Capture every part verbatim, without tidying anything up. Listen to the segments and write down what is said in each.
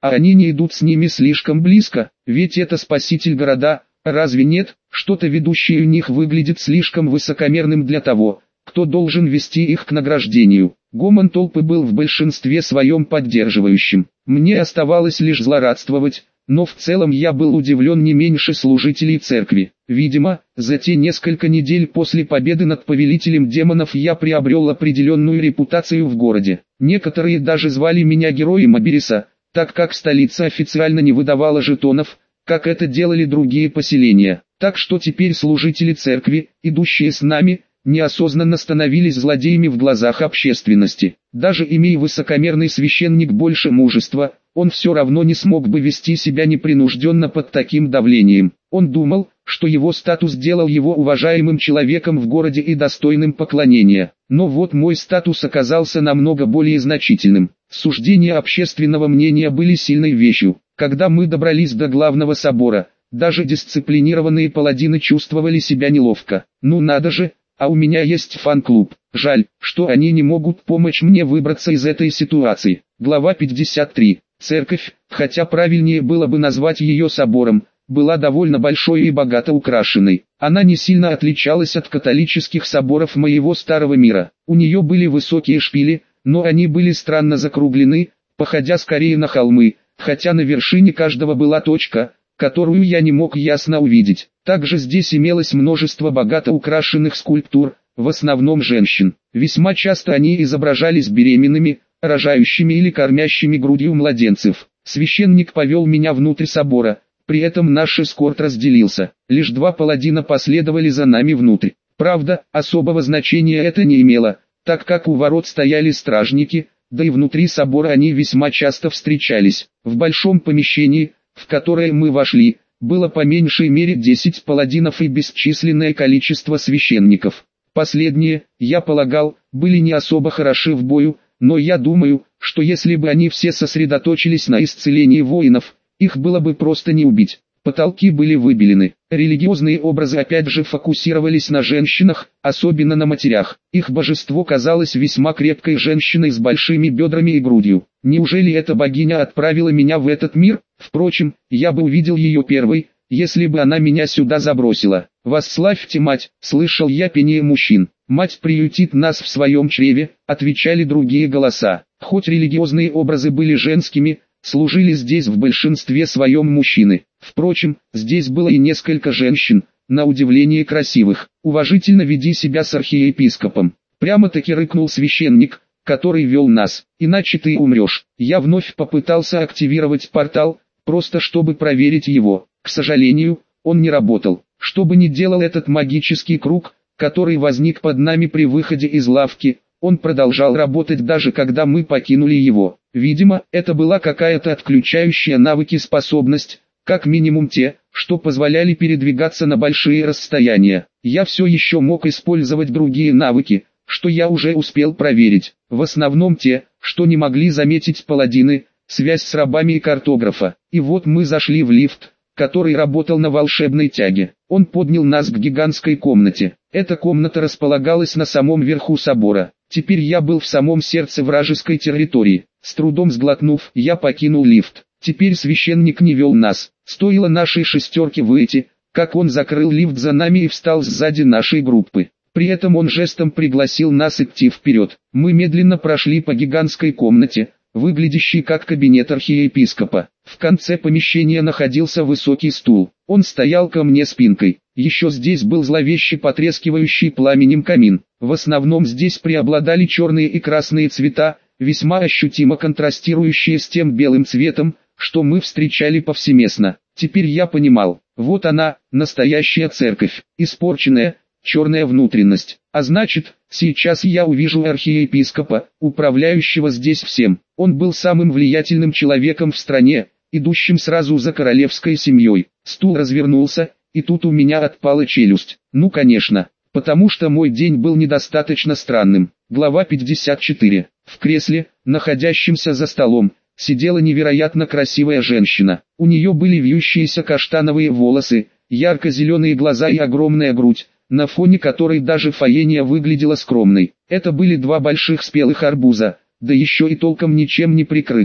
а они не идут с ними слишком близко, ведь это спаситель города, разве нет? Что-то ведущее у них выглядит слишком высокомерным для того, кто должен вести их к награждению. Гомон толпы был в большинстве своем поддерживающим. Мне оставалось лишь злорадствовать, но в целом я был удивлен не меньше служителей церкви. Видимо, за те несколько недель после победы над повелителем демонов я приобрел определенную репутацию в городе. Некоторые даже звали меня героем Абериса, так как столица официально не выдавала жетонов, как это делали другие поселения. Так что теперь служители церкви, идущие с нами, неосознанно становились злодеями в глазах общественности. Даже имея высокомерный священник больше мужества, он все равно не смог бы вести себя непринужденно под таким давлением. Он думал, что его статус делал его уважаемым человеком в городе и достойным поклонения. Но вот мой статус оказался намного более значительным. Суждения общественного мнения были сильной вещью. Когда мы добрались до главного собора, даже дисциплинированные паладины чувствовали себя неловко. Ну надо же, а у меня есть фан-клуб. Жаль, что они не могут помочь мне выбраться из этой ситуации. Глава пятьдесят три. Церковь, хотя правильнее было бы назвать ее собором, была довольно большой и богато украшенной. Она не сильно отличалась от католических соборов моего старого мира. У нее были высокие шпили, но они были странно закруглены, походя скорее на холмы, хотя на вершине каждого была точка, которую я не мог ясно увидеть. Также здесь имелось множество богато украшенных скульптур, в основном женщин. Весьма часто они изображались беременными, рожающими или кормящими грудью младенцев. Священник повел меня внутрь собора, при этом наш эскорт разделился. Лишь два паладина последовали за нами внутрь. Правда, особого значения это не имело, так как у ворот стояли стражники, да и внутри собора они весьма часто встречались. В большом помещении, в которое мы вошли, было по меньшей мере десять паладинов и бесчисленное количество священников. Последние, я полагал, были не особо хороши в бою, но я думаю, что если бы они все сосредоточились на исцелении воинов, их было бы просто не убить. Потолки были выбелены. Религиозные образы опять же фокусировались на женщинах, особенно на матерях. Их божество казалось весьма крепкой женщиной с большими бедрами и грудью. Неужели эта богиня отправила меня в этот мир? Впрочем, я бы увидел ее первой, если бы она меня сюда забросила. «Восславьте мать!» — слышал я пение мужчин. «Мать приютит нас в своем чреве», — отвечали другие голоса. Хоть религиозные образы были женскими, служили здесь в большинстве своем мужчины. Впрочем, здесь было и несколько женщин, на удивление красивых. «Уважительно веди себя с архиепископом», — прямо-таки рыкнул священник, который вел нас, «иначе ты умрешь». Я вновь попытался активировать портал, просто чтобы проверить его. К сожалению, он не работал. Что бы ни делал этот магический круг, который возник под нами при выходе из лавки, он продолжал работать даже когда мы покинули его. Видимо, это была какая-то отключающая навыки способность, как минимум те, что позволяли передвигаться на большие расстояния. Я все еще мог использовать другие навыки, что я уже успел проверить. В основном те, что не могли заметить паладины, связь с рабами и картографа. И вот мы зашли в лифт, который работал на волшебной тяге. Он поднял нас к гигантской комнате. Эта комната располагалась на самом верху собора. Теперь я был в самом сердце вражеской территории. С трудом сглотнув, я покинул лифт. Теперь священник не вел нас. Стоило нашей шестерке выйти, как он закрыл лифт за нами и встал сзади нашей группы. При этом он жестом пригласил нас идти вперед. Мы медленно прошли по гигантской комнате, выглядящей как кабинет архиепископа. В конце помещения находился высокий стул. Он стоял ко мне спинкой. Еще здесь был зловеще потрескивающий пламенем камин. В основном здесь преобладали черные и красные цвета, весьма ощутимо контрастирующие с тем белым цветом, что мы встречали повсеместно. Теперь я понимал, вот она, настоящая церковь, испорченная, черная внутренность. А значит, сейчас я увижу архиепископа, управляющего здесь всем. Он был самым влиятельным человеком в стране, идущим сразу за королевской семьей. Стул развернулся, и тут у меня отпала челюсть. Ну конечно, потому что мой день был недостаточно странным. Глава пятьдесят четыре. В кресле, находящемся за столом, сидела невероятно красивая женщина. У нее были вьющиеся каштановые волосы, ярко-зеленые глаза и огромная грудь, на фоне которой даже Фаения выглядела скромной. Это были два больших спелых арбуза, да еще и толком ничем не прикрытые.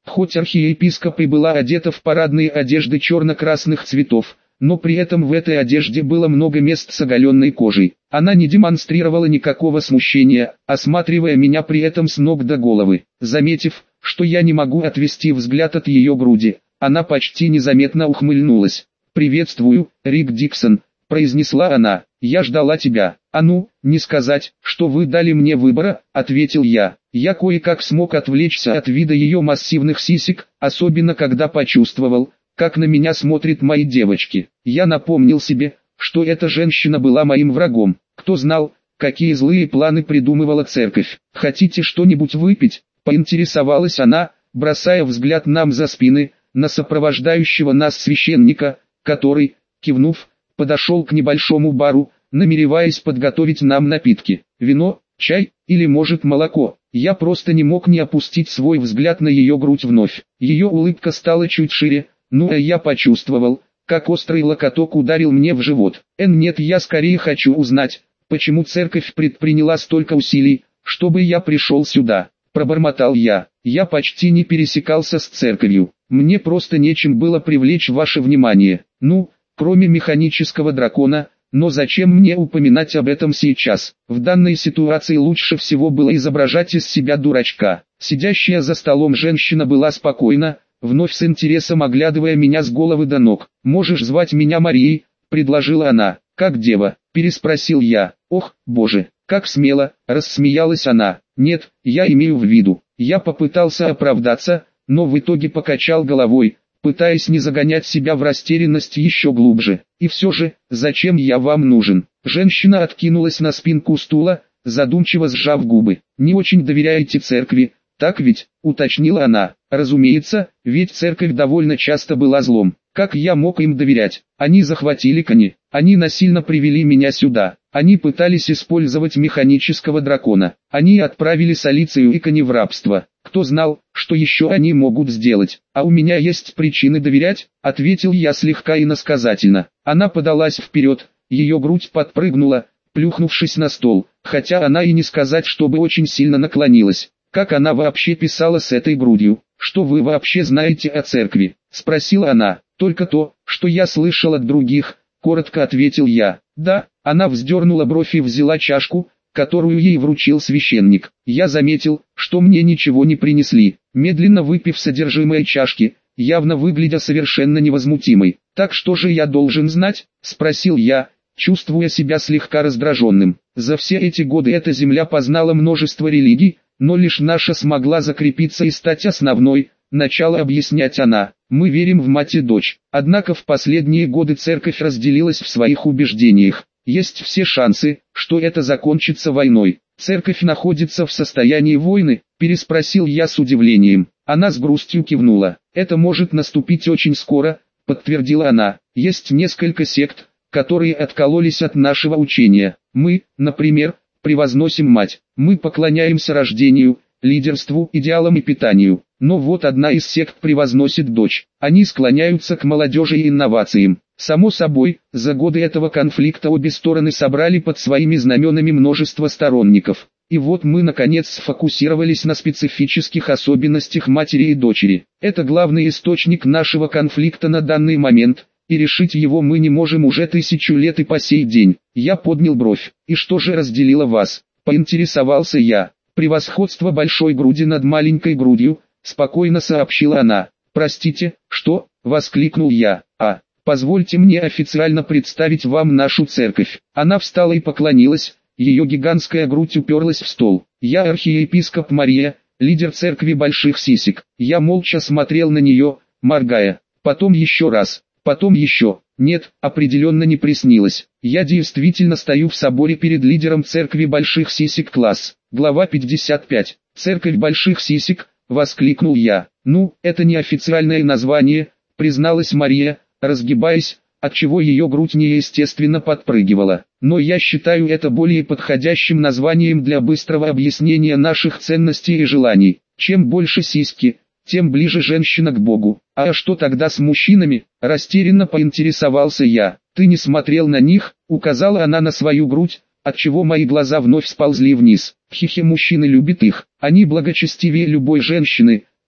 Хоть архиепископ и была одета в парадные одежды черно-красных цветов, но при этом в этой одежде было много мест с оголенной кожей. Она не демонстрировала никакого смущения, осматривая меня при этом с ног до головы. Заметив, что я не могу отвести взгляд от ее груди, она почти незаметно ухмыльнулась. «Приветствую, Рик Диксон», — произнесла она, — «я ждала тебя». «А ну, не сказать, что вы дали мне выбора», — ответил я. Я кое-как смог отвлечься от вида ее массивных сисек, особенно когда почувствовал, как на меня смотрят мои девочки. Я напомнил себе, что эта женщина была моим врагом. Кто знал, какие злые планы придумывала церковь. «Хотите что-нибудь выпить?» — поинтересовалась она, бросая взгляд нам за спины, на сопровождающего нас священника, который, кивнув, подошел к небольшому бару, намереваясь подготовить нам напитки. Вино, чай или, может, молоко. Я просто не мог не опустить свой взгляд на ее грудь вновь. Ее улыбка стала чуть шире, ну а я почувствовал, как острый локоток ударил мне в живот. Эн, нет, я скорее хочу узнать, почему церковь предприняла столько усилий, чтобы я пришел сюда. Пробормотал я. Я почти не пересекался с церковью. Мне просто нечем было привлечь ваше внимание. Ну, кроме механического дракона. Но зачем мне упоминать об этом сейчас? В данной ситуации лучше всего было изображать из себя дурачка. Сидящая за столом женщина была спокойна, вновь с интересом оглядывая меня с головы до ног. «Можешь звать меня Марией», — предложила она. «Как дева?» — переспросил я. «Ох, боже, как смело», — рассмеялась она. «Нет, я имею в виду». Я попытался оправдаться, но в итоге покачал головой, пытаясь не загонять себя в растерянность еще глубже. «И все же, зачем я вам нужен?» Женщина откинулась на спинку стула, задумчиво сжав губы. «Не очень доверяете церкви, так ведь?» — уточнила она. «Разумеется, ведь церковь довольно часто была злом. Как я мог им доверять? Они захватили кони, они насильно привели меня сюда, они пытались использовать механического дракона, они отправили Солицию и кони в рабство. Кто знал, что еще они могут сделать? А у меня есть причины доверять», — ответил я слегка иносказательно. Она подалась вперед, ее грудь подпрыгнула, плюхнувшись на стол, хотя она и не сказать, чтобы очень сильно наклонилась. «Как она вообще писала с этой грудью? Что вы вообще знаете о церкви?» — спросила она. «Только то, что я слышал от других», — коротко ответил я. «Да». Она вздернула бровь и взяла чашку, которую ей вручил священник. Я заметил, что мне ничего не принесли. Медленно выпив содержимое чашки, явно выглядя совершенно невозмутимой. «Так что же я должен знать?» — спросил я, чувствуя себя слегка раздраженным. За все эти годы эта земля познала множество религий, но лишь наша смогла закрепиться и стать основной. Начала объяснять она. «Мы верим в мать и дочь. Однако в последние годы церковь разделилась в своих убеждениях. Есть все шансы, что это закончится войной». «Церковь находится в состоянии войны?» — переспросил я с удивлением. Она с грустью кивнула. «Это может наступить очень скоро», — подтвердила она. «Есть несколько сект, которые откололись от нашего учения. Мы, например, превозносим мать. Мы поклоняемся рождению, лидерству, идеалам и питанию. Но вот одна из сект превозносит дочь. Они склоняются к молодежи и инновациям. Само собой, за годы этого конфликта обе стороны собрали под своими знаменами множество сторонников. И вот мы наконец сфокусировались на специфических особенностях матери и дочери. Это главный источник нашего конфликта на данный момент, и решить его мы не можем уже тысячу лет и по сей день». Я поднял бровь. «И что же разделило вас?» — поинтересовался я. «Превосходство большой груди над маленькой грудью», — спокойно сообщила она. «Простите, что?» — воскликнул я. «А, позвольте мне официально представить вам нашу церковь». Она встала и поклонилась, ее гигантская грудь уперлась в стол. «Я архиепископ Мария, лидер церкви больших сисек». Я молча смотрел на нее, моргая. Потом еще раз, потом еще. Нет, определенно не приснилось. Я действительно стою в соборе перед лидером церкви больших сисек класс. Глава пятьдесят пять. «Церковь больших сисек», — воскликнул я. «Ну, это не официальное название», — призналась Мария, разгибаясь, отчего ее грудь неестественно подпрыгивала. «Но я считаю это более подходящим названием для быстрого объяснения наших ценностей и желаний. Чем больше сиськи, тем ближе женщина к Богу». «А что тогда с мужчинами?» — растерянно поинтересовался я. «Ты не смотрел на них?» — указала она на свою грудь, отчего мои глаза вновь сползли вниз. «Хихи, мужчины любят их, они благочестивее любой женщины»,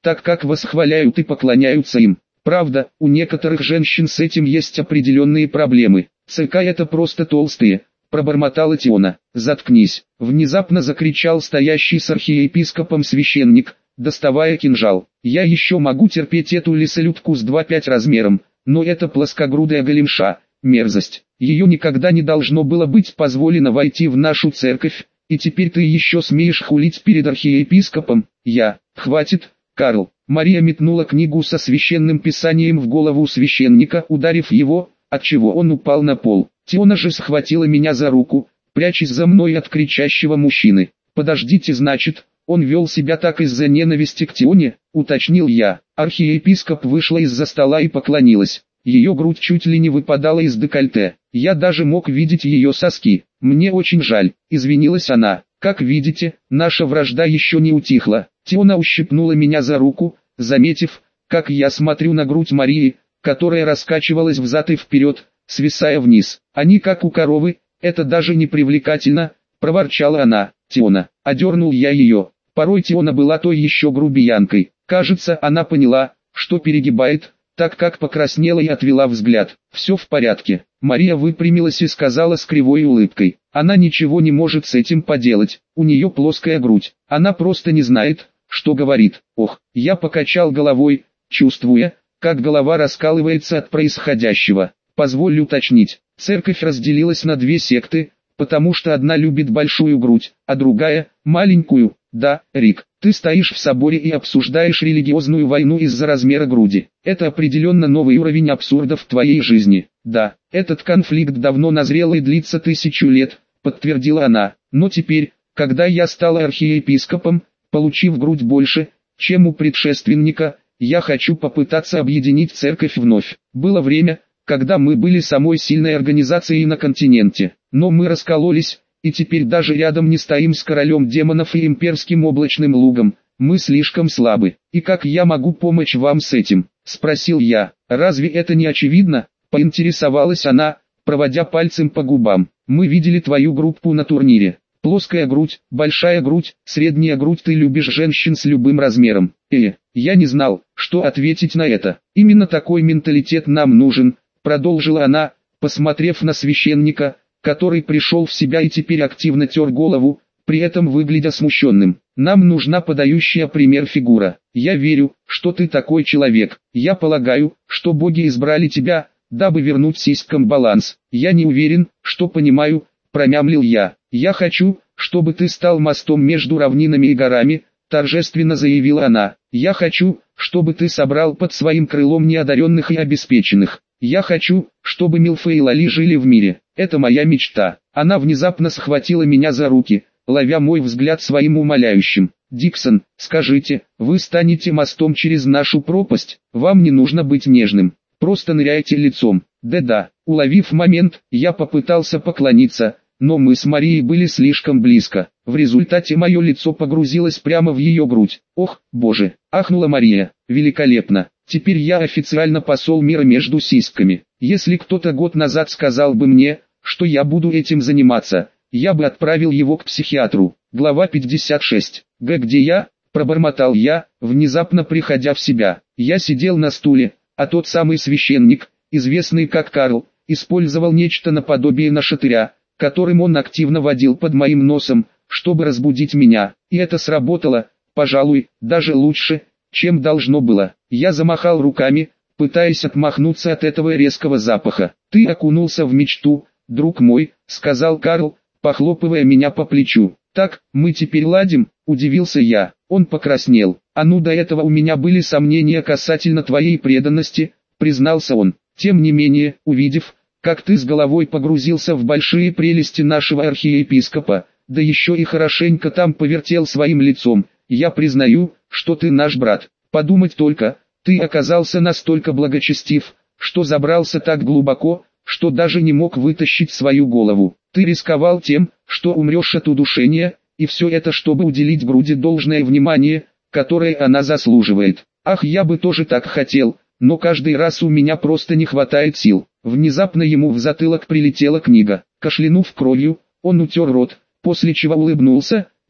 так как восхваляют и поклоняются им. Правда, у некоторых женщин с этим есть определенные проблемы. ЦК это просто толстые, пробормотала Тиона. Заткнись, внезапно закричал стоящий с архиепископом священник, доставая кинжал. Я еще могу терпеть эту лисолюдку с два пять размером, но это плоскогрудая големша, мерзость. Ее никогда не должно было быть позволено войти в нашу церковь, и теперь ты еще смеешь хулить перед архиепископом. Я, хватит, Карл. Мария метнула книгу со священным писанием в голову священника, ударив его, отчего он упал на пол. Тиона же схватила меня за руку, прячась за мной от кричащего мужчины. «Подождите, значит, он вел себя так из-за ненависти к Тионе?» — уточнил я. Архиепископ вышла из-за стола и поклонилась. Ее грудь чуть ли не выпадала из декольте. Я даже мог видеть ее соски. «Мне очень жаль», — извинилась она. «Как видите, наша вражда еще не утихла». Тиона ущипнула меня за руку, заметив, как я смотрю на грудь Марии, которая раскачивалась взад и вперед, свисая вниз. «Они как у коровы, это даже не привлекательно», — проворчала она. «Тиона», — одернул я ее. Порой Тиона была той еще грубиянкой. Кажется, она поняла, что перегибает, так как покраснела и отвела взгляд. «Все в порядке». Мария выпрямилась и сказала с кривой улыбкой. «Она ничего не может с этим поделать, у нее плоская грудь, она просто не знает, что говорит». Ох, я покачал головой, чувствуя, как голова раскалывается от происходящего. Позволь уточнить, церковь разделилась на две секты, потому что одна любит большую грудь, а другая – маленькую. Да, Рик, ты стоишь в соборе и обсуждаешь религиозную войну из-за размера груди. Это определенно новый уровень абсурда в твоей жизни. Да, этот конфликт давно назрел и длится тысячу лет, подтвердила она. Но теперь, когда я стала архиепископом, получив грудь больше, чем у предшественника, я хочу попытаться объединить церковь вновь. Было время, когда мы были самой сильной организацией на континенте, но мы раскололись, и теперь даже рядом не стоим с королем демонов и имперским облачным лугом. Мы слишком слабы. И как я могу помочь вам с этим? Спросил я. Разве это не очевидно? Поинтересовалась она, проводя пальцем по губам. Мы видели твою группу на турнире. Плоская грудь, большая грудь, средняя грудь. Ты любишь женщин с любым размером. Э, я не знал, что ответить на это. Именно такой менталитет нам нужен, продолжила она, посмотрев на священника, который пришел в себя и теперь активно тер голову, при этом выглядя смущенным. Нам нужна подающая пример фигура. Я верю, что ты такой человек. Я полагаю, что боги избрали тебя, дабы вернуть сиськам баланс. Я не уверен, что понимаю, промямлил я. Я хочу, чтобы ты стал мостом между равнинами и горами, торжественно заявила она. Я хочу, чтобы ты собрал под своим крылом неодаренных и обеспеченных. Я хочу, чтобы Милфа и Лали жили в мире. Это моя мечта. Она внезапно схватила меня за руки, ловя мой взгляд своим умоляющим. Диксон, скажите, вы станете мостом через нашу пропасть? Вам не нужно быть нежным. Просто ныряйте лицом. Да-да. Уловив момент, я попытался поклониться, но мы с Марией были слишком близко. В результате мое лицо погрузилось прямо в ее грудь. Ох, боже, ахнула Мария. Великолепно. Теперь я официально посол мира между сиськами. Если кто-то год назад сказал бы мне, что я буду этим заниматься, я бы отправил его к психиатру. Глава пятьдесят шесть. Г. Где я? Пробормотал я, внезапно приходя в себя. Я сидел на стуле, а тот самый священник, известный как Карл, использовал нечто наподобие нашатыря, которым он активно водил под моим носом, чтобы разбудить меня. И это сработало, пожалуй, даже лучше, чем должно было. Я замахал руками, пытаясь отмахнуться от этого резкого запаха. «Ты окунулся в мечту, друг мой», — сказал Карл, похлопывая меня по плечу. «Так, мы теперь ладим?» — удивился я. Он покраснел. «А ну, до этого у меня были сомнения касательно твоей преданности», — признался он. «Тем не менее, увидев, как ты с головой погрузился в большие прелести нашего архиепископа, да еще и хорошенько там повертел своим лицом, я признаю, что ты наш брат. Подумать только, ты оказался настолько благочестив, что забрался так глубоко, что даже не мог вытащить свою голову. Ты рисковал тем, что умрешь от удушения, и все это чтобы уделить груди должное внимание, которое она заслуживает. Ах, я бы тоже так хотел, но каждый раз у меня просто не хватает сил». Внезапно ему в затылок прилетела книга. Кашлянув кровью, он утер рот, после чего улыбнулся,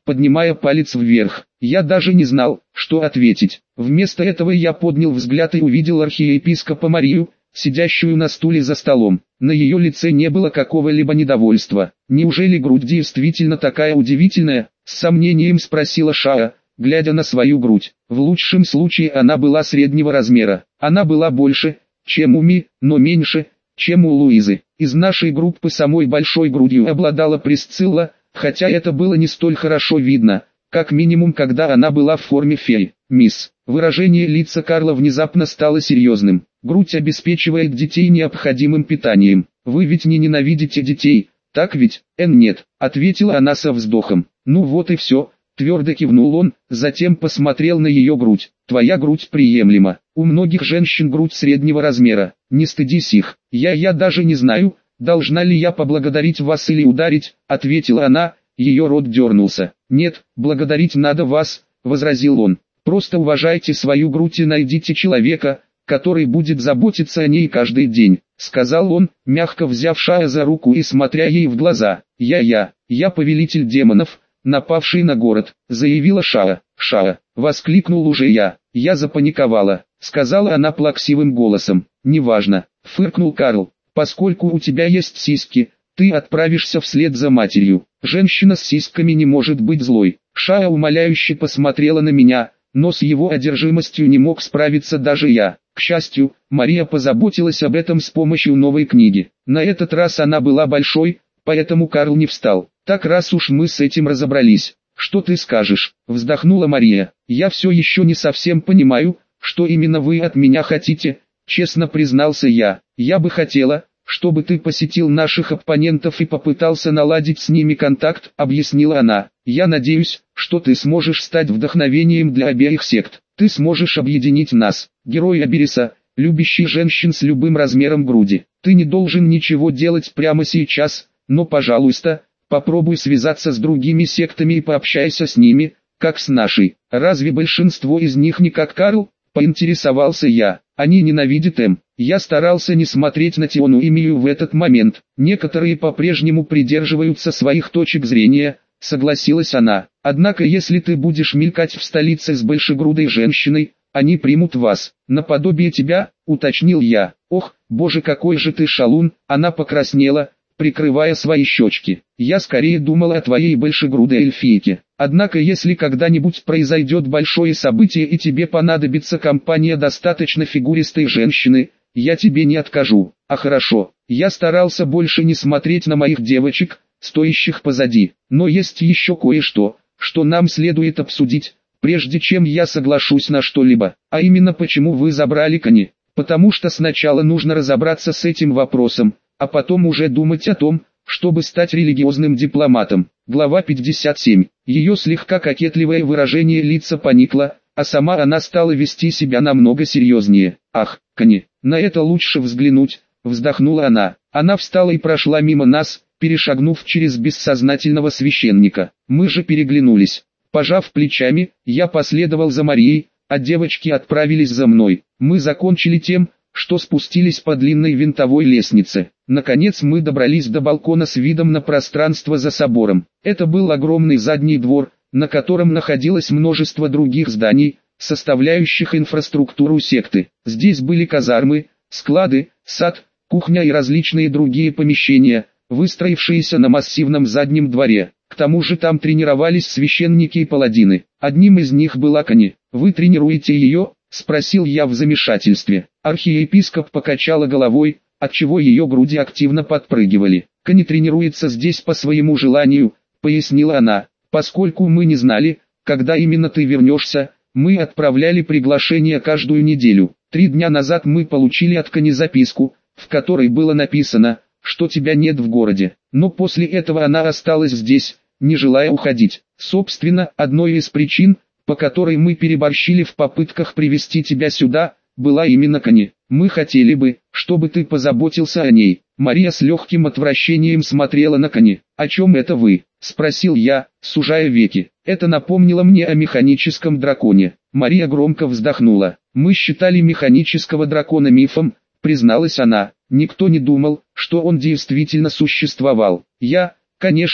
поднимая палец вверх. Я даже не знал, что ответить. Вместо этого я поднял взгляд и увидел архиепископа Марию, сидящую на стуле за столом. На ее лице не было какого-либо недовольства. «Неужели грудь действительно такая удивительная?» — с сомнением спросила Шаа, глядя на свою грудь. В лучшем случае она была среднего размера. Она была больше, чем у Ми, но меньше, чем у Луизы. Из нашей группы самой большой грудью обладала Присцилла, хотя это было не столь хорошо видно, как минимум когда она была в форме феи. «Мисс». Выражение лица Карла внезапно стало серьезным. «Грудь обеспечивает детей необходимым питанием. Вы ведь не ненавидите детей, так ведь?» «Эн нет», — ответила она со вздохом. «Ну вот и все», — твердо кивнул он, затем посмотрел на ее грудь. «Твоя грудь приемлема. У многих женщин грудь среднего размера. Не стыдись их. Я я даже не знаю, должна ли я поблагодарить вас или ударить», — ответила она, ее рот дернулся. «Нет, благодарить надо вас», — возразил он. «Просто уважайте свою грудь и найдите человека, который будет заботиться о ней каждый день», — сказал он, мягко взяв Шаа за руку и смотря ей в глаза. «Я-я, я повелитель демонов, напавший на город», — заявила Шаа. «Шаа», — воскликнул уже я. «Я запаниковала», — сказала она плаксивым голосом. «Неважно», — фыркнул Карл. «Поскольку у тебя есть сиськи, ты отправишься вслед за матерью. Женщина с сиськами не может быть злой». Шаа умоляюще посмотрела на меня, но с его одержимостью не мог справиться даже я. К счастью, Мария позаботилась об этом с помощью новой книги. На этот раз она была большой, поэтому Карл не встал. «Так раз уж мы с этим разобрались, что ты скажешь?» — вздохнула Мария. «Я все еще не совсем понимаю, что именно вы от меня хотите», — честно признался я. «Я бы хотела, чтобы ты посетил наших оппонентов и попытался наладить с ними контакт», — объяснила она. «Я надеюсь, что ты сможешь стать вдохновением для обеих сект. Ты сможешь объединить нас, герой Абериса, любящий женщин с любым размером груди. Ты не должен ничего делать прямо сейчас, но, пожалуйста, попробуй связаться с другими сектами и пообщайся с ними, как с нашей. Разве большинство из них не как Карл?» — поинтересовался я. «Они ненавидят М». Я старался не смотреть на Тиону и Мию в этот момент. «Некоторые по-прежнему придерживаются своих точек зрения», — согласилась она. «Однако если ты будешь мелькать в столице с большегрудой женщиной, они примут вас, наподобие тебя», — уточнил я. «Ох, боже, какой же ты шалун!» Она покраснела, прикрывая свои щечки. «Я скорее думала о твоей большегрудой эльфийке. Однако если когда-нибудь произойдет большое событие и тебе понадобится компания достаточно фигуристой женщины, я тебе не откажу». «А хорошо». Я старался больше не смотреть на моих девочек, стоящих позади. «Но есть еще кое-что, что нам следует обсудить, прежде чем я соглашусь на что-либо. А именно, почему вы забрали кони? Потому что сначала нужно разобраться с этим вопросом, а потом уже думать о том, чтобы стать религиозным дипломатом». Глава пятьдесят семь. Ее слегка кокетливое выражение лица поникло, а сама она стала вести себя намного серьезнее. «Ах, кони, на это лучше взглянуть», — вздохнула она. Она встала и прошла мимо нас, перешагнув через бессознательного священника. Мы же переглянулись. Пожав плечами, я последовал за Марией, а девочки отправились за мной. Мы закончили тем, что спустились по длинной винтовой лестнице. Наконец мы добрались до балкона с видом на пространство за собором. Это был огромный задний двор, на котором находилось множество других зданий, составляющих инфраструктуру секты. Здесь были казармы, склады, сад, кухня и различные другие помещения, выстроившиеся на массивном заднем дворе. К тому же там тренировались священники и паладины. Одним из них была Кони. «Вы тренируете ее?» — спросил я в замешательстве. Архиепископ покачала головой, отчего ее груди активно подпрыгивали. «Кони тренируется здесь по своему желанию», — пояснила она. «Поскольку мы не знали, когда именно ты вернешься, мы отправляли приглашение каждую неделю. Три дня назад мы получили от Кони записку, в которой было написано, что тебя нет в городе. Но после этого она осталась здесь, не желая уходить. Собственно, одной из причин, по которой мы переборщили в попытках привести тебя сюда, была именно Кони. Мы хотели бы, чтобы ты позаботился о ней». Мария с легким отвращением смотрела на Кони. «О чем это вы?» — спросил я, сужая веки. Это напомнило мне о механическом драконе. Мария громко вздохнула. «Мы считали механического дракона мифом», — призналась она. «Никто не думал, что он действительно существовал. Я, конечно,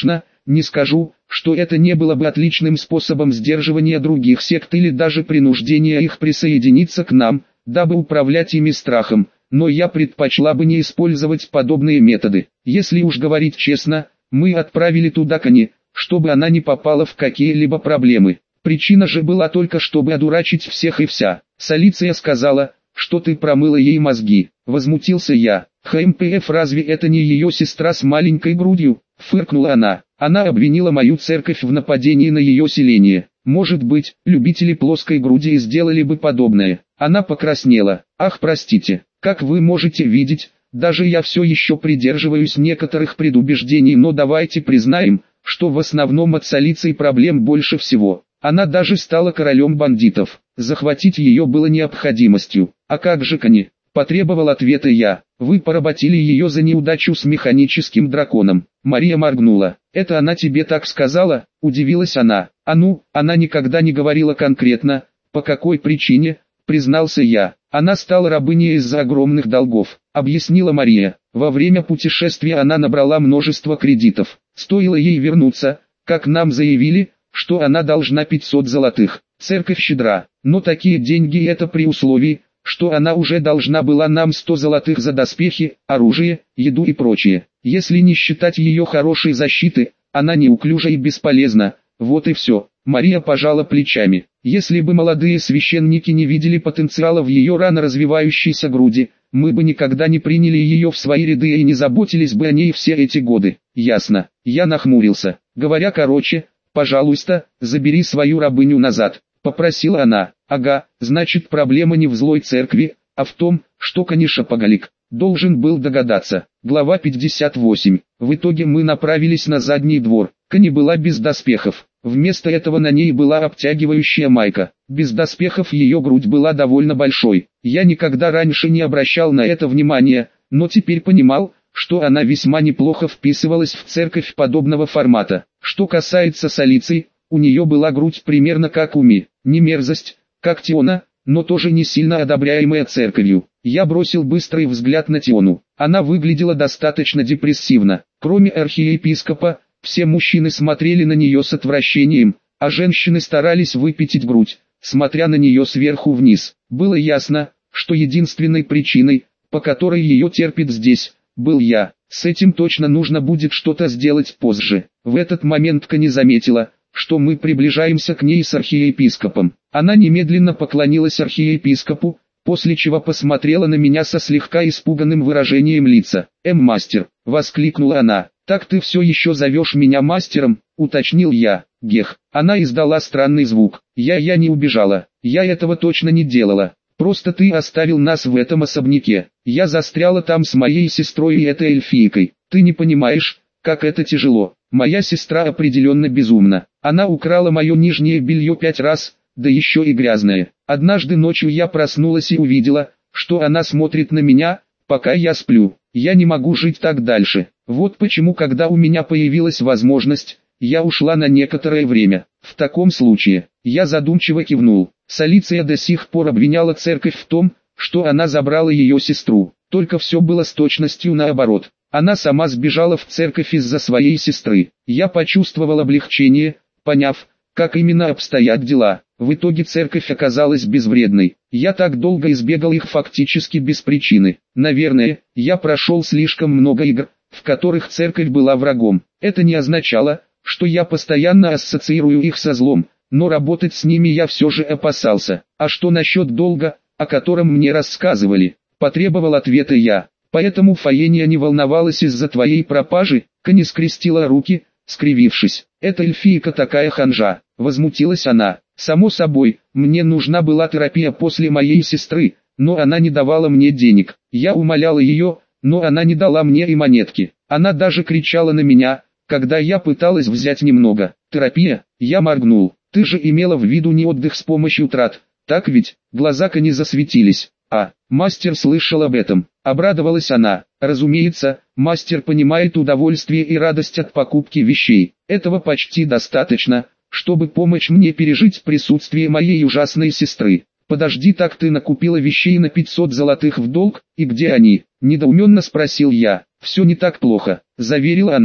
Не скажу, что это не было бы отличным способом сдерживания других сект или даже принуждения их присоединиться к нам, дабы управлять ими страхом, но я предпочла бы не использовать подобные методы. Если уж говорить честно, мы отправили туда Кони, чтобы она не попала в какие-либо проблемы. Причина же была только чтобы одурачить всех и вся. Солиция сказала, что ты промыла ей мозги. Возмутился я. ХМПФ, разве это не ее сестра с маленькой грудью? Фыркнула она. Она обвинила мою церковь в нападении на ее селение. Может быть, любители плоской груди сделали бы подобное. Она покраснела. Ах, простите, как вы можете видеть, даже я все еще придерживаюсь некоторых предубеждений, но давайте признаем, что в основном от Солиции проблем больше всего. Она даже стала королем бандитов. Захватить ее было необходимостью. А как же Кони? Потребовал ответа я. Вы поработили ее за неудачу с механическим драконом. Мария моргнула. Это она тебе так сказала? Удивилась она. А ну, она никогда не говорила конкретно, по какой причине, признался я. Она стала рабыней из-за огромных долгов, объяснила Мария. Во время путешествия она набрала множество кредитов. Стоило ей вернуться, как нам заявили, что она должна пятьсот золотых. Церковь щедра, но такие деньги это при условии, что она уже должна была нам сто золотых за доспехи, оружие, еду и прочее. Если не считать ее хорошей защиты, она неуклюжа и бесполезна, вот и все. Мария пожала плечами. Если бы молодые священники не видели потенциала в ее рано развивающейся груди, мы бы никогда не приняли ее в свои ряды и не заботились бы о ней все эти годы. Ясно. Я нахмурился. Говоря короче, пожалуйста, забери свою рабыню назад, попросила она. Ага, значит проблема не в злой церкви, а в том, что Кони-шопоголик. Должен был догадаться. Глава пятьдесят восемь. В итоге мы направились на задний двор. Кони была без доспехов. Вместо этого на ней была обтягивающая майка. Без доспехов ее грудь была довольно большой. Я никогда раньше не обращал на это внимания, но теперь понимал, что она весьма неплохо вписывалась в церковь подобного формата. Что касается Солиции, у нее была грудь примерно как у Ми. Не мерзость, как Тиона, но тоже не сильно одобряемая церковью. Я бросил быстрый взгляд на Тиону. Она выглядела достаточно депрессивно. Кроме архиепископа, все мужчины смотрели на нее с отвращением, а женщины старались выпятить грудь, смотря на нее сверху вниз. Было ясно, что единственной причиной, по которой ее терпит здесь, был я. С этим точно нужно будет что-то сделать позже. В этот момент Кони заметила, что мы приближаемся к ней с архиепископом. Она немедленно поклонилась архиепископу, после чего посмотрела на меня со слегка испуганным выражением лица. «Эм, мастер!» — воскликнула она. «Так ты все еще зовешь меня мастером?» — уточнил я. «Гех!» Она издала странный звук. «Я я не убежала. Я этого точно не делала. Просто ты оставил нас в этом особняке. Я застряла там с моей сестрой и этой эльфийкой. Ты не понимаешь, как это тяжело. Моя сестра определенно безумна. Она украла мое нижнее белье пять раз, да еще и грязное. Однажды ночью я проснулась и увидела, что она смотрит на меня, пока я сплю. Я не могу жить так дальше. Вот почему, когда у меня появилась возможность, я ушла на некоторое время. В таком случае, я задумчиво кивнул. Солиция до сих пор обвиняла церковь в том, что она забрала ее сестру. Только все было с точностью наоборот. Она сама сбежала в церковь из-за своей сестры. Я почувствовал облегчение, поняв, как именно обстоят дела. В итоге церковь оказалась безвредной. Я так долго избегал их фактически без причины. Наверное, я прошел слишком много игр, в которых церковь была врагом. Это не означало, что я постоянно ассоциирую их со злом, но работать с ними я все же опасался. А что насчет долга, о котором мне рассказывали? Потребовал ответа я. Поэтому Фаения не волновалась из-за твоей пропажи. Кони скрестила руки, скривившись. «Эта эльфийка такая ханжа», — возмутилась она. «Само собой, мне нужна была терапия после моей сестры, но она не давала мне денег. Я умоляла ее, но она не дала мне и монетки. Она даже кричала на меня, когда я пыталась взять немного. Терапия?» Я моргнул. «Ты же имела в виду не отдых с помощью трат, так ведь?» Глаза Кони засветились. «А, мастер слышал об этом», — обрадовалась она. «Разумеется, мастер понимает удовольствие и радость от покупки вещей. Этого почти достаточно, чтобы помочь мне пережить присутствие моей ужасной сестры. Подожди, так ты накупила вещей на пятьсот золотых в долг, и где они?» — недоуменно спросил я. «Все не так плохо», — заверила она.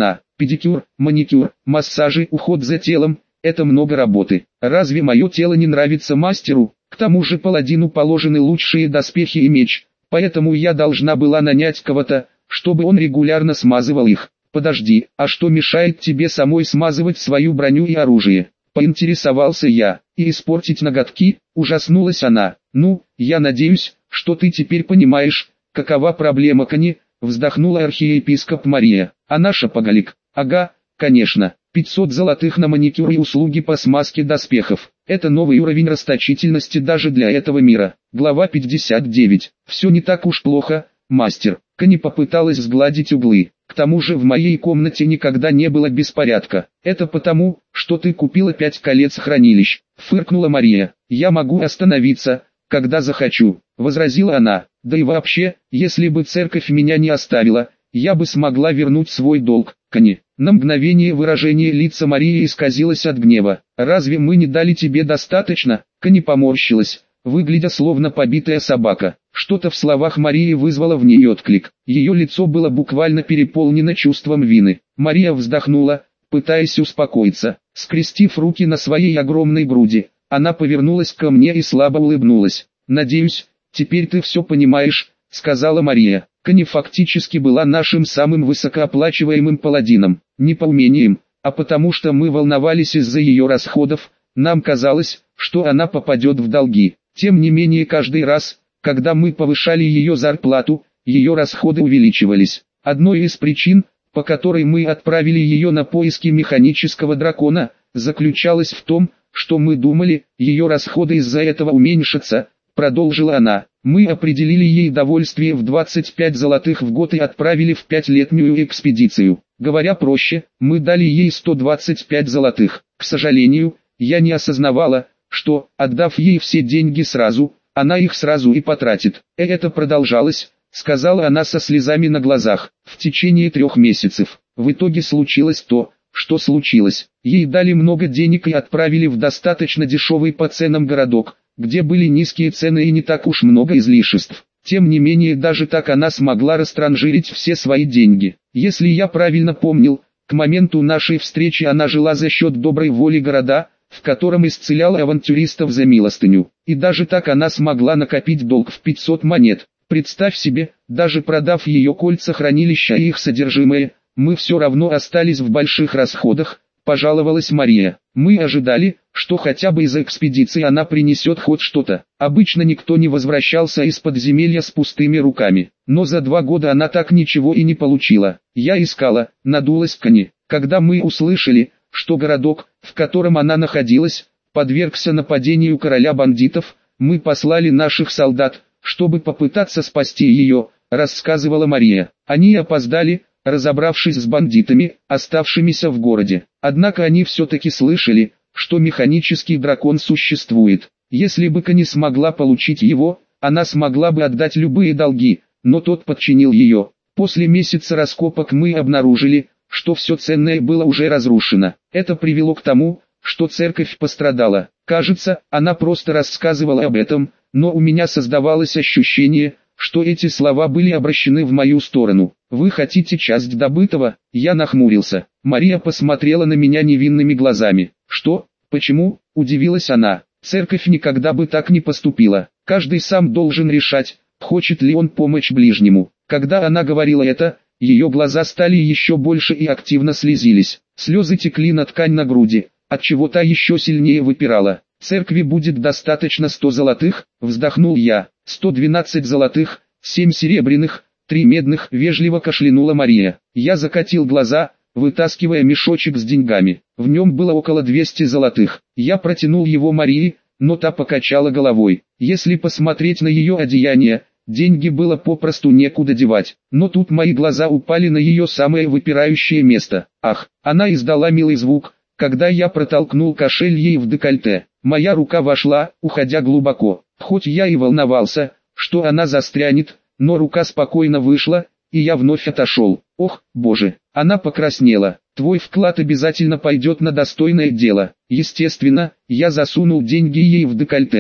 Педикюр, маникюр, массажи, уход за телом – это много работы. Разве мое тело не нравится мастеру? К тому же паладину положены лучшие доспехи и меч, поэтому я должна была нанять кого-то, чтобы он регулярно смазывал их. Подожди, а что мешает тебе самой смазывать свою броню и оружие? Поинтересовался я. И испортить ноготки? Ужаснулась она. Ну, я надеюсь, что ты теперь понимаешь, какова проблема, Кони, вздохнула архиепископ Мария. А наша поголик? Ага, конечно. пятьсот золотых на маникюр и услуги по смазке доспехов. Это новый уровень расточительности даже для этого мира. Глава пятьдесят девять. Все не так уж плохо, мастер. Кони попыталась сгладить углы. К тому же в моей комнате никогда не было беспорядка. Это потому, что ты купила пять колец хранилищ. Фыркнула Мария. Я могу остановиться, когда захочу, возразила она. Да и вообще, если бы церковь меня не оставила, я бы смогла вернуть свой долг. Кони. На мгновение выражение лица Марии исказилось от гнева. «Разве мы не дали тебе достаточно?» Кони поморщилась, выглядя словно побитая собака. Что-то в словах Марии вызвало в ней отклик. Ее лицо было буквально переполнено чувством вины. Мария вздохнула, пытаясь успокоиться. Скрестив руки на своей огромной груди, она повернулась ко мне и слабо улыбнулась. «Надеюсь, теперь ты все понимаешь», — сказала Мария. Кони фактически была нашим самым высокооплачиваемым паладином. Не по умениям, а потому что мы волновались из-за ее расходов. Нам казалось, что она попадет в долги. Тем не менее каждый раз, когда мы повышали ее зарплату, ее расходы увеличивались. Одной из причин, по которой мы отправили ее на поиски механического дракона, заключалась в том, что мы думали, ее расходы из-за этого уменьшатся, продолжила она. Мы определили ей довольствие в двадцать пять золотых в год и отправили в пятилетнюю экспедицию. Говоря проще, мы дали ей сто двадцать пять золотых. К сожалению, я не осознавала, что, отдав ей все деньги сразу, она их сразу и потратит. И это продолжалось, сказала она со слезами на глазах, в течение трех месяцев. В итоге случилось то, что случилось. Ей дали много денег и отправили в достаточно дешевый по ценам городок, где были низкие цены и не так уж много излишеств. Тем не менее даже так она смогла растранжирить все свои деньги. Если я правильно помнил, к моменту нашей встречи она жила за счет доброй воли города, в котором исцеляла авантюристов за милостыню. И даже так она смогла накопить долг в пятьсот монет. Представь себе, даже продав ее кольца хранилища и их содержимое, мы все равно остались в больших расходах, пожаловалась Мария. Мы ожидали, что хотя бы из экспедиции она принесет хоть что-то. Обычно никто не возвращался из подземелья с пустыми руками. Но за два года она так ничего и не получила. Я искала, надулась Кони. Когда мы услышали, что городок, в котором она находилась, подвергся нападению короля бандитов, мы послали наших солдат, чтобы попытаться спасти ее, рассказывала Мария. Они опоздали, разобравшись с бандитами, оставшимися в городе. Однако они все-таки слышали, что механический дракон существует. Если бы Кони смогла получить его, она смогла бы отдать любые долги, но тот подчинил ее. После месяца раскопок мы обнаружили, что все ценное было уже разрушено. Это привело к тому, что церковь пострадала. Кажется, она просто рассказывала об этом, но у меня создавалось ощущение, что эти слова были обращены в мою сторону. «Вы хотите часть добытого?» Я нахмурился. Мария посмотрела на меня невинными глазами. «Что? Почему?» – удивилась она. «Церковь никогда бы так не поступила. Каждый сам должен решать, хочет ли он помочь ближнему». Когда она говорила это, ее глаза стали еще больше и активно слезились. Слезы текли на ткань на груди, отчего та еще сильнее выпирала. «Церкви будет достаточно сто золотых», – вздохнул я. «сто двенадцать золотых, семь серебряных, три медных», – вежливо кашлянула Мария. Я закатил глаза, вытаскивая мешочек с деньгами. В нем было около двухсот золотых. Я протянул его Марии, но та покачала головой. Если посмотреть на ее одеяние, деньги было попросту некуда девать. Но тут мои глаза упали на ее самое выпирающее место. Ах, она издала милый звук, когда я протолкнул кошель ей в декольте. Моя рука вошла, уходя глубоко. Хоть я и волновался, что она застрянет, но рука спокойно вышла, и я вновь отошел. Ох, боже, она покраснела. Твой вклад обязательно пойдет на достойное дело. Естественно, я засунул деньги ей в декольте.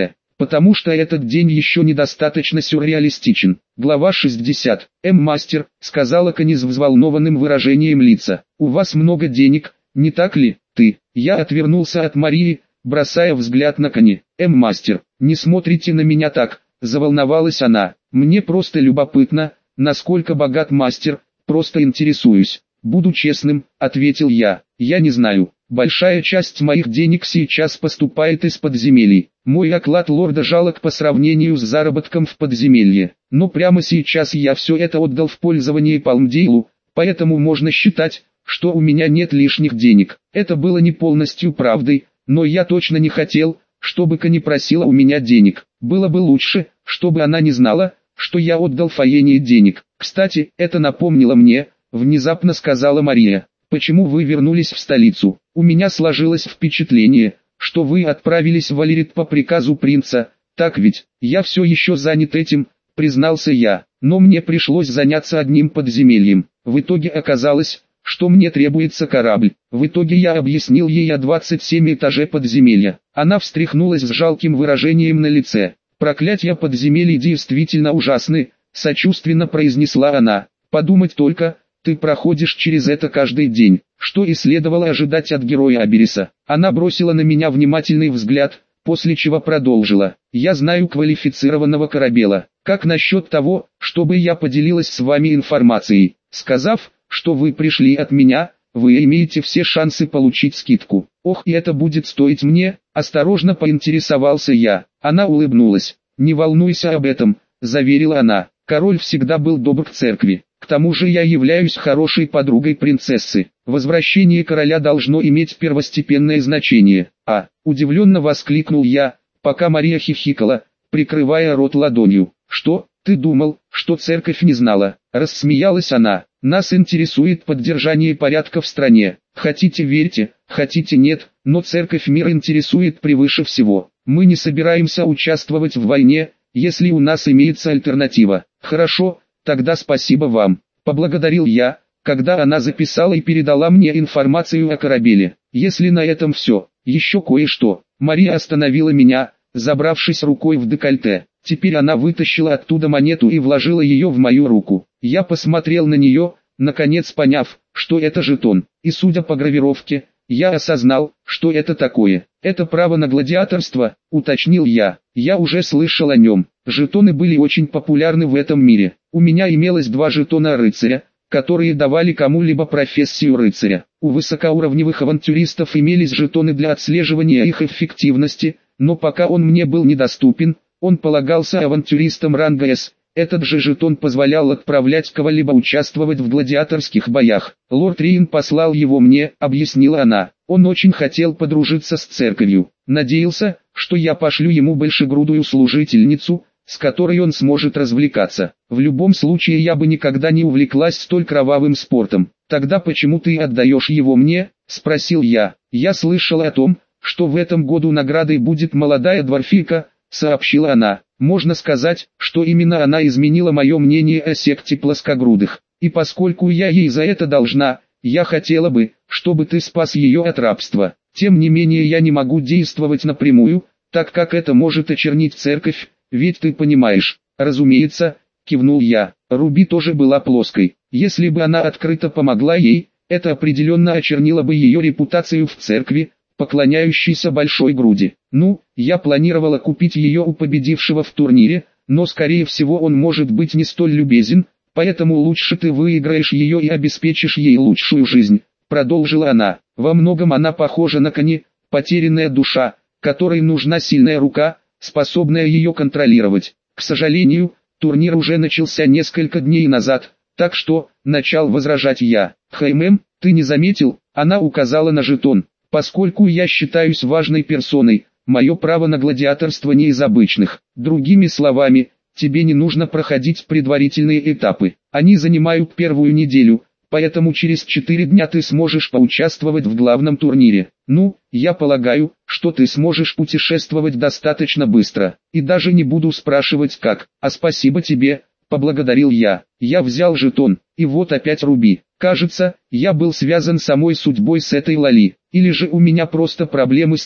потому что этот день еще недостаточно сюрреалистичен. Глава шестьдесят. М-мастер, сказала Кани с взволнованным выражением лица. У вас много денег, не так ли? Ты. Я отвернулся от Марии, бросая взгляд на Кани. М-мастер, не смотрите на меня так, заволновалась она. Мне просто любопытно, насколько богат мастер, просто интересуюсь. Буду честным, ответил я. Я не знаю. Большая часть моих денег сейчас поступает из подземелий. Мой оклад лорда жалок по сравнению с заработком в подземелье. Но прямо сейчас я все это отдал в пользование Палмдейлу, поэтому можно считать, что у меня нет лишних денег. Это было не полностью правдой, но я точно не хотел, чтобы Кани просила у меня денег. Было бы лучше, чтобы она не знала, что я отдал Фаене денег. Кстати, это напомнило мне, внезапно сказала Мария. Почему вы вернулись в столицу? У меня сложилось впечатление, что вы отправились в Алирит по приказу принца, так ведь? Я все еще занят этим, признался я, но мне пришлось заняться одним подземельем. В итоге оказалось, что мне требуется корабль. В итоге я объяснил ей о двадцати семи этаже подземелья. Она встряхнулась с жалким выражением на лице. Проклятья подземелий действительно ужасны, сочувственно произнесла она. Подумать только, ты проходишь через это каждый день, что и следовало ожидать от героя Абериса. Она бросила на меня внимательный взгляд, после чего продолжила. Я знаю квалифицированного корабела. Как насчет того, чтобы я поделилась с вами информацией? Сказав, что вы пришли от меня, вы имеете все шансы получить скидку. Ох, и это будет стоить мне, осторожно поинтересовался я. Она улыбнулась. Не волнуйся об этом, заверила она. Король всегда был добр к церкви. К тому же я являюсь хорошей подругой принцессы. Возвращение короля должно иметь первостепенное значение. А, удивленно воскликнул я, пока Мария хихикала, прикрывая рот ладонью. Что, ты думал, что церковь не знала? Рассмеялась она. Нас интересует поддержание порядка в стране. Хотите верьте, хотите нет, но церковь мир интересует превыше всего. Мы не собираемся участвовать в войне, если у нас имеется альтернатива. Хорошо, тогда спасибо вам. Поблагодарил я, когда она записала и передала мне информацию о корабеле. Если на этом все, еще кое-что. Мария остановила меня, забравшись рукой в декольте. Теперь она вытащила оттуда монету и вложила ее в мою руку. Я посмотрел на нее, наконец поняв, что это жетон. И судя по гравировке, я осознал, что это такое. Это право на гладиаторство, уточнил я. Я уже слышал о нем. Жетоны были очень популярны в этом мире. У меня имелось два жетона рыцаря, которые давали кому-либо профессию рыцаря. У высокоуровневых авантюристов имелись жетоны для отслеживания их эффективности, но пока он мне был недоступен, он полагался авантюристам ранга С. Этот же жетон позволял отправлять кого-либо участвовать в гладиаторских боях. Лорд Риен послал его мне, объяснила она. Он очень хотел подружиться с церковью. Надеялся, что я пошлю ему большегрудую служительницу, с которой он сможет развлекаться. В любом случае я бы никогда не увлеклась столь кровавым спортом. Тогда почему ты отдаешь его мне? Спросил я. Я слышал о том, что в этом году наградой будет молодая дворфийка, сообщила она. Можно сказать, что именно она изменила мое мнение о секте плоскогрудых. И поскольку я ей за это должна, я хотела бы, чтобы ты спас ее от рабства. Тем не менее я не могу действовать напрямую, так как это может очернить церковь, ведь ты понимаешь. Разумеется, кивнул я. Руби тоже была плоской. Если бы она открыто помогла ей, это определенно очернило бы ее репутацию в церкви, поклоняющейся большой груди. Ну, я планировала купить ее у победившего в турнире, но скорее всего он может быть не столь любезен, поэтому лучше ты выиграешь ее и обеспечишь ей лучшую жизнь, продолжила она. Во многом она похожа на Кани, потерянная душа, которой нужна сильная рука, способная ее контролировать. К сожалению, турнир уже начался несколько дней назад, так что, начал возражать я. Хаймем, ты не заметил? Она указала на жетон. Поскольку я считаюсь важной персоной, мое право на гладиаторство не из обычных. Другими словами, тебе не нужно проходить предварительные этапы. Они занимают первую неделю, поэтому через четыре дня ты сможешь поучаствовать в главном турнире. Ну, я полагаю, что ты сможешь путешествовать достаточно быстро. И даже не буду спрашивать как. А спасибо тебе, поблагодарил я. Я взял жетон, и вот опять Руби. Кажется, я был связан самой судьбой с этой Лали. Или же у меня просто проблемы с тем,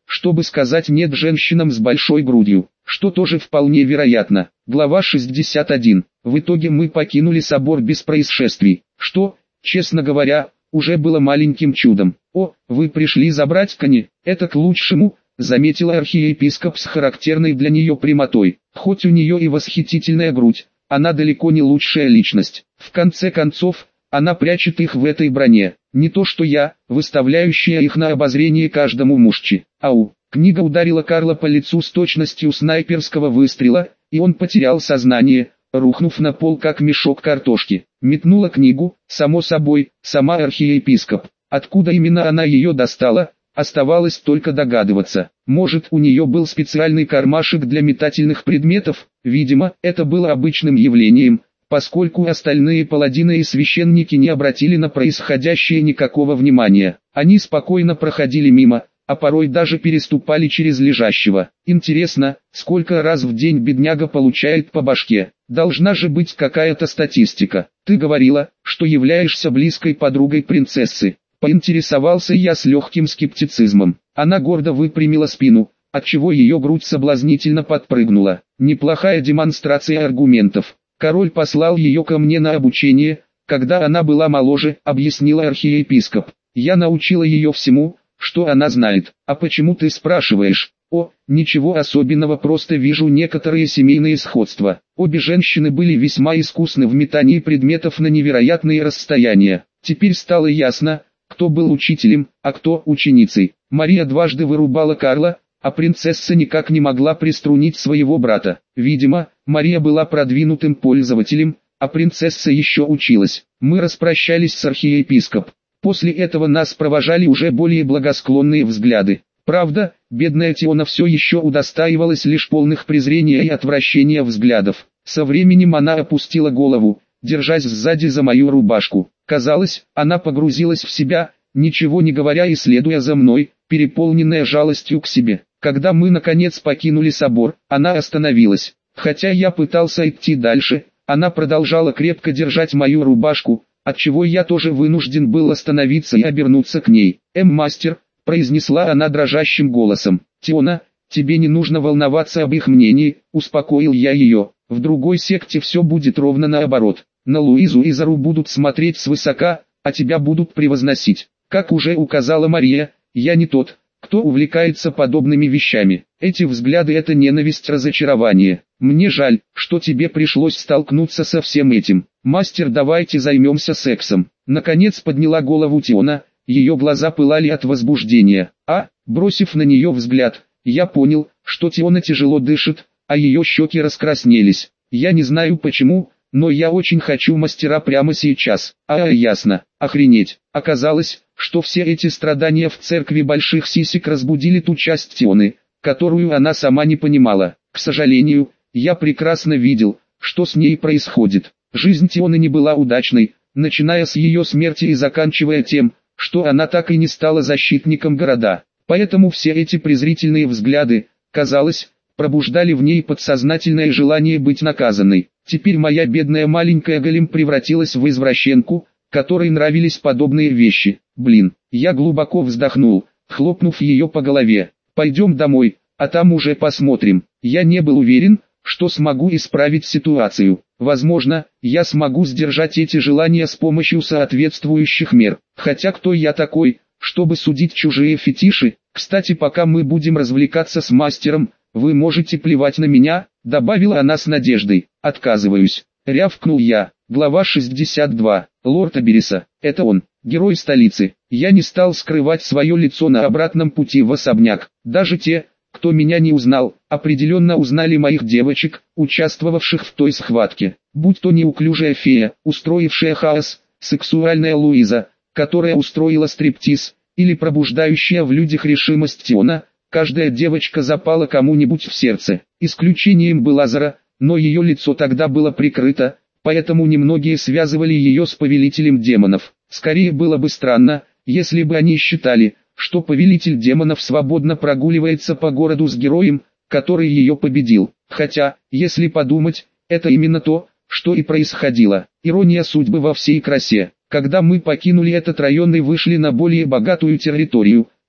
чтобы сказать «нет» женщинам с большой грудью, что тоже вполне вероятно. Глава шестьдесят один. В итоге мы покинули собор без происшествий, что, честно говоря, уже было маленьким чудом. «О, вы пришли забрать кони, это к лучшему», — заметила архиепископ с характерной для нее прямотой. Хоть у нее и восхитительная грудь, она далеко не лучшая личность. В конце концов, она прячет их в этой броне. Не то что я, выставляющая их на обозрение каждому мужчине. Ау! Книга ударила Карла по лицу с точностью снайперского выстрела, и он потерял сознание, рухнув на пол как мешок картошки. Метнула книгу, само собой, сама архиепископ. Откуда именно она ее достала, оставалось только догадываться. Может, у нее был специальный кармашек для метательных предметов? Видимо, это было обычным явлением, поскольку остальные паладины и священники не обратили на происходящее никакого внимания. Они спокойно проходили мимо, а порой даже переступали через лежащего. Интересно, сколько раз в день бедняга получает по башке? Должна же быть какая-то статистика. Ты говорила, что являешься близкой подругой принцессы. Поинтересовался я с легким скептицизмом. Она гордо выпрямила спину, отчего ее грудь соблазнительно подпрыгнула. Неплохая демонстрация аргументов. Король послал ее ко мне на обучение, когда она была моложе, объяснила архиепископ. Я научила ее всему, что она знает. А почему ты спрашиваешь? О, ничего особенного, просто вижу некоторые семейные сходства. Обе женщины были весьма искусны в метании предметов на невероятные расстояния. Теперь стало ясно, кто был учителем, а кто ученицей. Мария дважды вырубала Карла, а принцесса никак не могла приструнить своего брата. Видимо, Мария была продвинутым пользователем, а принцесса еще училась. Мы распрощались с архиепископ. После этого нас провожали уже более благосклонные взгляды. Правда, бедная Тиона все еще удостаивалась лишь полных презрения и отвращения взглядов. Со временем она опустила голову, держась сзади за мою рубашку. Казалось, она погрузилась в себя, ничего не говоря и следуя за мной, переполненная жалостью к себе. Когда мы наконец покинули собор, она остановилась. Хотя я пытался идти дальше, она продолжала крепко держать мою рубашку, отчего я тоже вынужден был остановиться и обернуться к ней. «Эм, мастер», — произнесла она дрожащим голосом. «Тиона, тебе не нужно волноваться об их мнении», — успокоил я ее. «В другой секте все будет ровно наоборот. На Луизу и Зару будут смотреть свысока, а тебя будут превозносить. Как уже указала Мария, я не тот, кто увлекается подобными вещами. Эти взгляды — это ненависть, разочарование. Мне жаль, что тебе пришлось столкнуться со всем этим. Мастер, давайте займемся сексом». Наконец подняла голову Тиона, ее глаза пылали от возбуждения. А, бросив на нее взгляд, я понял, что Тиона тяжело дышит, а ее щеки раскраснелись. Я не знаю почему, но я очень хочу мастера прямо сейчас. А, ясно, охренеть. Оказалось, что все эти страдания в церкви больших сисек разбудили ту часть Тионы, которую она сама не понимала. К сожалению, я прекрасно видел, что с ней происходит. Жизнь Тионы не была удачной, начиная с ее смерти и заканчивая тем, что она так и не стала защитником города. Поэтому все эти презрительные взгляды, казалось, пробуждали в ней подсознательное желание быть наказанной. Теперь моя бедная маленькая Голем превратилась в извращенку, которой нравились подобные вещи. Блин, я глубоко вздохнул, хлопнув ее по голове. «Пойдем домой, а там уже посмотрим». Я не был уверен, что смогу исправить ситуацию. Возможно, я смогу сдержать эти желания с помощью соответствующих мер. Хотя кто я такой, чтобы судить чужие фетиши? Кстати, пока мы будем развлекаться с мастером, вы можете плевать на меня, добавила она с надеждой. «Отказываюсь», — рявкнул я. Глава шестьдесят два. Лорд Абериса, это он, герой столицы. Я не стал скрывать свое лицо на обратном пути в особняк. Даже те, кто меня не узнал, определенно узнали моих девочек, участвовавших в той схватке. Будь то неуклюжая фея, устроившая хаос, сексуальная Луиза, которая устроила стриптиз, или пробуждающая в людях решимость Тиона, каждая девочка запала кому-нибудь в сердце. Исключением была Зара, но ее лицо тогда было прикрыто, поэтому немногие связывали ее с повелителем демонов. Скорее было бы странно, если бы они считали, что повелитель демонов свободно прогуливается по городу с героем, который ее победил. Хотя, если подумать, это именно то, что и происходило. Ирония судьбы во всей красе. Когда мы покинули этот район и вышли на более богатую территорию,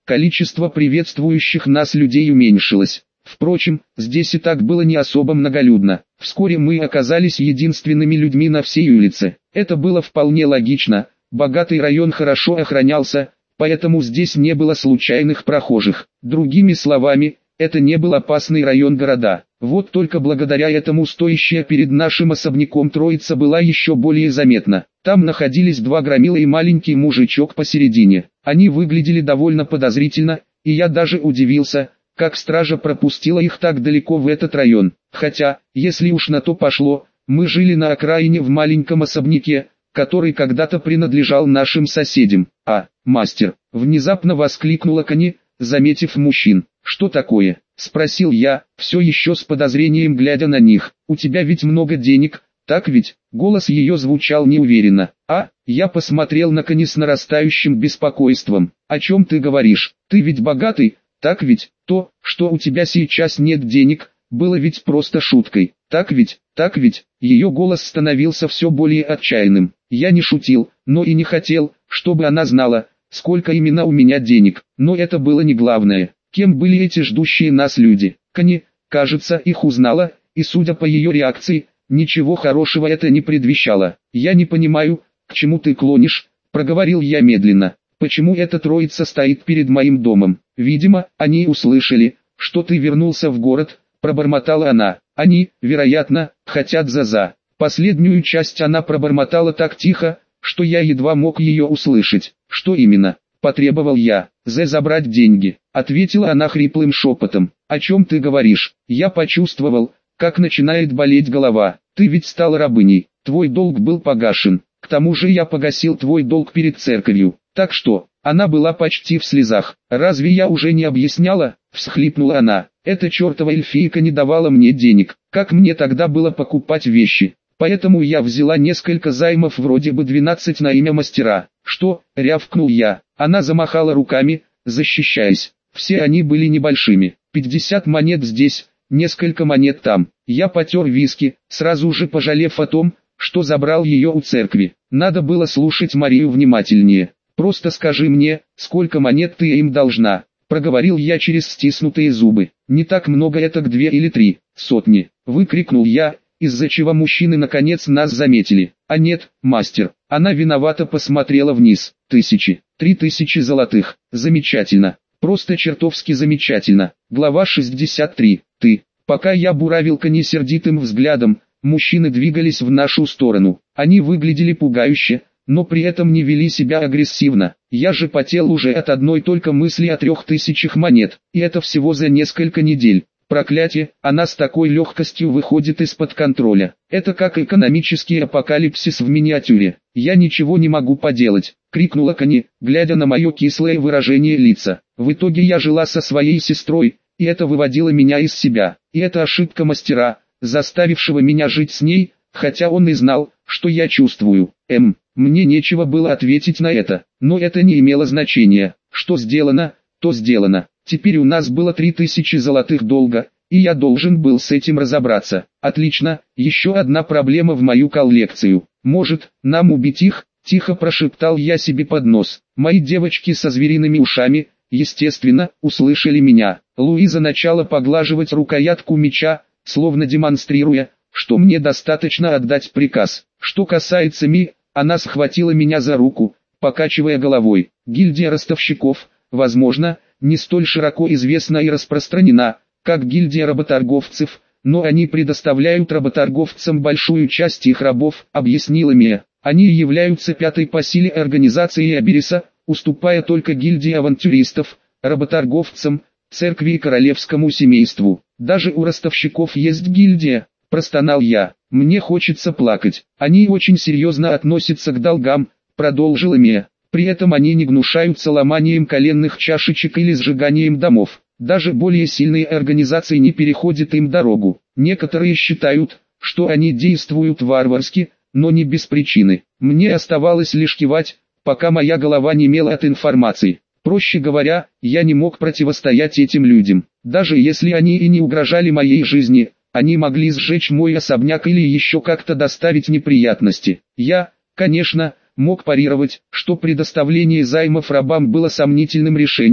количество приветствующих нас людей уменьшилось. Впрочем, здесь и так было не особо многолюдно. Вскоре мы оказались единственными людьми на всей улице. Это было вполне логично, богатый район хорошо охранялся, поэтому здесь не было случайных прохожих. Другими словами, это не был опасный район города. Вот только благодаря этому стоящая перед нашим особняком троица была еще более заметна. Там находились два громила и маленький мужичок посередине. Они выглядели довольно подозрительно, и я даже удивился, как стража пропустила их так далеко в этот район. Хотя, если уж на то пошло, мы жили на окраине в маленьком особняке, который когда-то принадлежал нашим соседям. «А, мастер!» — внезапно воскликнула Кони, заметив мужчин. «Что такое?» — спросил я, все еще с подозрением глядя на них. «У тебя ведь много денег, так ведь?» Голос ее звучал неуверенно. «А?» — я посмотрел на Кони с нарастающим беспокойством. «О чем ты говоришь? Ты ведь богатый, так ведь? То, что у тебя сейчас нет денег, было ведь просто шуткой. Так ведь? Так ведь?» Ее голос становился все более отчаянным. Я не шутил, но и не хотел, чтобы она знала, сколько именно у меня денег. Но это было не главное. Кем были эти ждущие нас люди? Кони, кажется, их узнала, и судя по ее реакции, ничего хорошего это не предвещало. «Я не понимаю, к чему ты клонишь», — проговорил я медленно. «Почему эта троица стоит перед моим домом? Видимо, они услышали, что ты вернулся в город», — пробормотала она. «Они, вероятно, хотят Заза». Последнюю часть она пробормотала так тихо, что я едва мог ее услышать. «Что именно?» — потребовал я. «Зе забрать деньги», — ответила она хриплым шепотом. «О чем ты говоришь?» Я почувствовал, как начинает болеть голова. «Ты ведь стал рабыней, твой долг был погашен. К тому же я погасил твой долг перед церковью. Так что...» Она была почти в слезах. «Разве я уже не объясняла?» — всхлипнула она. «Эта чертова эльфийка не давала мне денег. Как мне тогда было покупать вещи? Поэтому я взяла несколько займов вроде бы двенадцать на имя мастера». «Что?» — рявкнул я. Она замахала руками, защищаясь. Все они были небольшими. пятьдесят монет здесь, несколько монет там. Я потер виски, сразу же пожалев о том, что забрал ее у церкви. Надо было слушать Марию внимательнее. «Просто скажи мне, сколько монет ты им должна», — проговорил я через стиснутые зубы. «Не так много, это к две или три сотни», — выкрикнул я, из-за чего мужчины наконец нас заметили. «А нет, мастер». Она виновато посмотрела вниз. «Тысячи, три тысячи золотых, замечательно, просто чертовски замечательно». Глава шестьдесят три. «Ты». Пока я буравил Кони сердитым взглядом, мужчины двигались в нашу сторону. Они выглядели пугающе, но при этом не вели себя агрессивно. Я же потел уже от одной только мысли о трех тысячах монет, и это всего за несколько недель. Проклятие, она с такой легкостью выходит из-под контроля. Это как экономический апокалипсис в миниатюре. «Я ничего не могу поделать», — крикнула Кони, глядя на мое кислое выражение лица. «В итоге я жила со своей сестрой, и это выводило меня из себя. И это ошибка мастера, заставившего меня жить с ней, хотя он и знал, что я чувствую. Эм, мне нечего было ответить на это, но это не имело значения. Что сделано, то сделано. Теперь у нас было три тысячи золотых долга, и я должен был с этим разобраться. Отлично, еще одна проблема в мою коллекцию. Может, нам убить их? Тихо прошептал я себе под нос. Мои девочки со звериными ушами, естественно, услышали меня. Луиза начала поглаживать рукоятку меча, словно демонстрируя, что мне достаточно отдать приказ. Что касается Ми, она схватила меня за руку, покачивая головой. Гильдия ростовщиков, возможно, не столь широко известна и распространена, как гильдия работорговцев, но они предоставляют работорговцам большую часть их рабов, объяснила Мия. Они являются пятой по силе организацией Абериса, уступая только гильдии авантюристов, работорговцам, церкви и королевскому семейству. Даже у ростовщиков есть гильдия, простонал я. Мне хочется плакать. Они очень серьезно относятся к долгам, продолжила Мия. При этом они не гнушаются ломанием коленных чашечек или сжиганием домов. Даже более сильные организации не переходят им дорогу. Некоторые считают, что они действуют варварски, но не без причины. Мне оставалось лишь кивать, пока моя голова немела от информации. Проще говоря, я не мог противостоять этим людям. Даже если они и не угрожали моей жизни, они могли сжечь мой особняк или еще как-то доставить неприятности. Я, конечно, мог парировать, что предоставление займов рабам было сомнительным решением,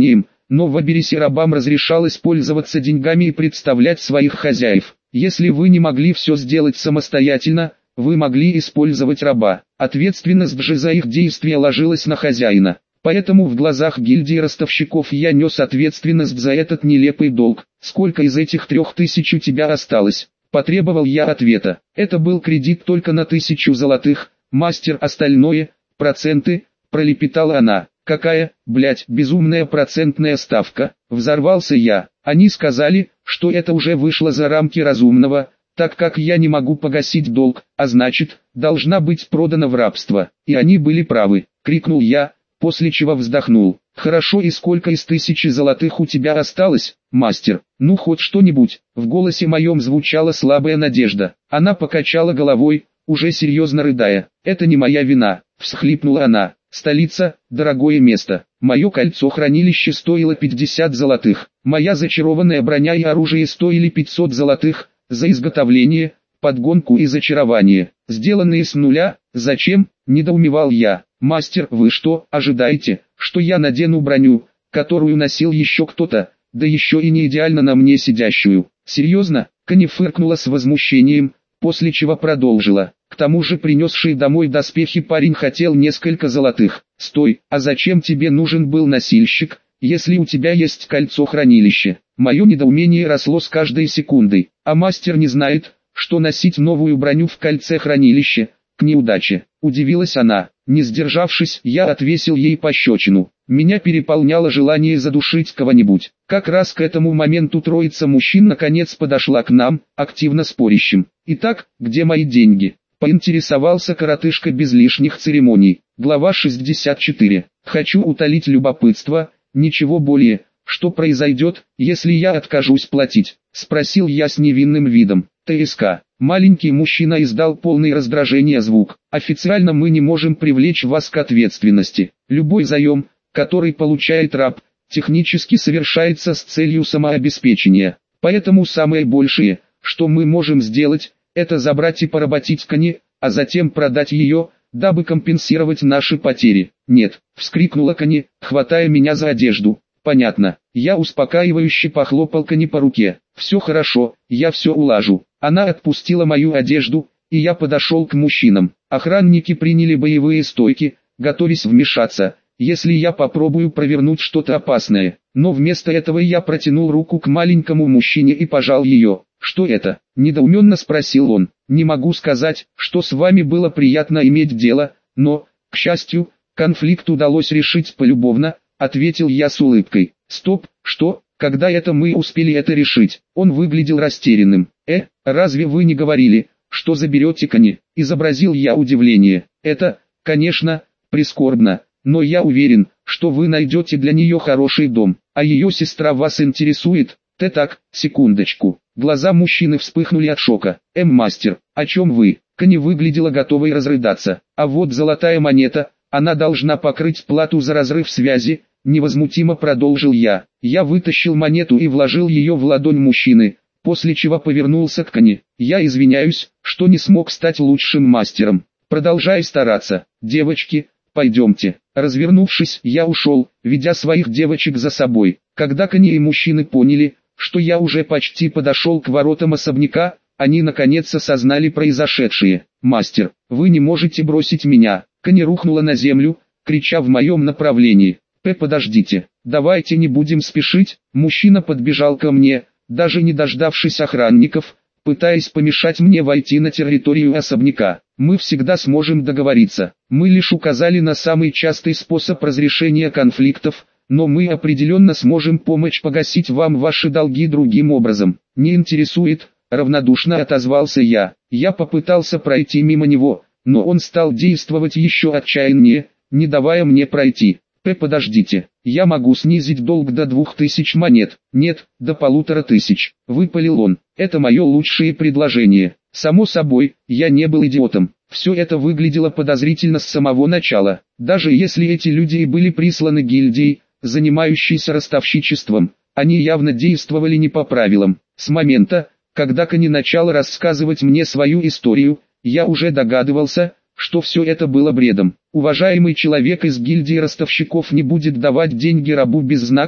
но в Абересе рабам разрешалось пользоваться деньгами и представлять своих хозяев. Если вы не могли все сделать самостоятельно, вы могли использовать раба. Ответственность же за их действия ложилась на хозяина. Поэтому в глазах гильдии ростовщиков я нес ответственность за этот нелепый долг. «Сколько из этих трех тысяч у тебя осталось?» – потребовал я ответа. «Это был кредит только на тысячу золотых, мастер, остальное – проценты», – пролепетала она. «Какая, блядь, безумная процентная ставка?» – взорвался я. «Они сказали, что это уже вышло за рамки разумного, так как я не могу погасить долг, а значит, должна быть продана в рабство. И они были правы», – крикнул я, после чего вздохнул. «Хорошо, и сколько из тысячи золотых у тебя осталось, мастер? Ну хоть что-нибудь». В голосе моем звучала слабая надежда. Она покачала головой, уже серьезно рыдая. «Это не моя вина», – всхлипнула она. «Столица – дорогое место. Мое кольцо-хранилище стоило пятьдесят золотых. Моя зачарованная броня и оружие стоили пятьсот золотых, за изготовление, подгонку и зачарование. Сделанные с нуля, зачем?» – недоумевал я. «Мастер, вы что, ожидаете, что я надену броню, которую носил еще кто-то, да еще и не идеально на мне сидящую?» «Серьезно?» – Кани фыркнула с возмущением, после чего продолжила. «К тому же принесший домой доспехи парень хотел несколько золотых». «Стой, а зачем тебе нужен был носильщик, если у тебя есть кольцо-хранилище?» Мое недоумение росло с каждой секундой. «А мастер не знает, что носить новую броню в кольце-хранилище – к неудаче», – удивилась она. Не сдержавшись, я отвесил ей пощечину. Меня переполняло желание задушить кого-нибудь. Как раз к этому моменту троица мужчин наконец подошла к нам, активно спорящим. «Итак, где мои деньги?» – поинтересовался коротышка без лишних церемоний. Глава шестьдесят четыре. «Хочу утолить любопытство, ничего более. Что произойдет, если я откажусь платить?» – спросил я с невинным видом. «ТСК». Маленький мужчина издал полный раздражения звук. «Официально мы не можем привлечь вас к ответственности. Любой заем, который получает раб, технически совершается с целью самообеспечения. Поэтому самое большее, что мы можем сделать, это забрать и поработить Кани, а затем продать ее, дабы компенсировать наши потери». «Нет», — вскрикнула Кани, хватая меня за одежду. «Понятно». Я успокаивающе похлопал Кани по руке. «Все хорошо, я все улажу». Она отпустила мою одежду, и я подошел к мужчинам. Охранники приняли боевые стойки, готовясь вмешаться, если я попробую провернуть что-то опасное. Но вместо этого я протянул руку к маленькому мужчине и пожал ее. «Что это?» – недоуменно спросил он. «Не могу сказать, что с вами было приятно иметь дело, но, к счастью, конфликт удалось решить полюбовно», – ответил я с улыбкой. «Стоп, что? Когда это мы успели это решить?» Он выглядел растерянным. «Э, разве вы не говорили, что заберете Кани?» – изобразил я удивление. «Это, конечно, прискорбно, но я уверен, что вы найдете для нее хороший дом, а ее сестра вас интересует». «Ты так, секундочку». Глаза мужчины вспыхнули от шока. «Эм, мастер, о чем вы?» Кани выглядела готовой разрыдаться. «А вот золотая монета, она должна покрыть плату за разрыв связи», невозмутимо продолжил я. Я вытащил монету и вложил ее в ладонь мужчины, после чего повернулся к Кани. «Я извиняюсь, что не смог стать лучшим мастером. Продолжай стараться. Девочки, пойдемте». Развернувшись, я ушел, ведя своих девочек за собой. Когда Кани и мужчины поняли, что я уже почти подошел к воротам особняка, они наконец осознали произошедшее. «Мастер, вы не можете бросить меня». Кани рухнула на землю, крича в моем направлении. «П, подождите, давайте не будем спешить». Мужчина подбежал ко мне, даже не дождавшись охранников, пытаясь помешать мне войти на территорию особняка. «Мы всегда сможем договориться. Мы лишь указали на самый частый способ разрешения конфликтов, но мы определенно сможем помочь погасить вам ваши долги другим образом». «Не интересует», — равнодушно отозвался я. Я попытался пройти мимо него, но он стал действовать еще отчаяннее, не давая мне пройти. «П, подождите, я могу снизить долг до двух тысяч монет». «Нет, до полутора тысяч», — выпалил он. «Это мое лучшее предложение». Само собой, я не был идиотом. Все это выглядело подозрительно с самого начала. Даже если эти люди и были присланы гильдией, занимающейся ростовщичеством, они явно действовали не по правилам. С момента, когда Кани начал рассказывать мне свою историю, я уже догадывался, что все это было бредом. Уважаемый человек из гильдии ростовщиков не будет давать деньги рабу без знака,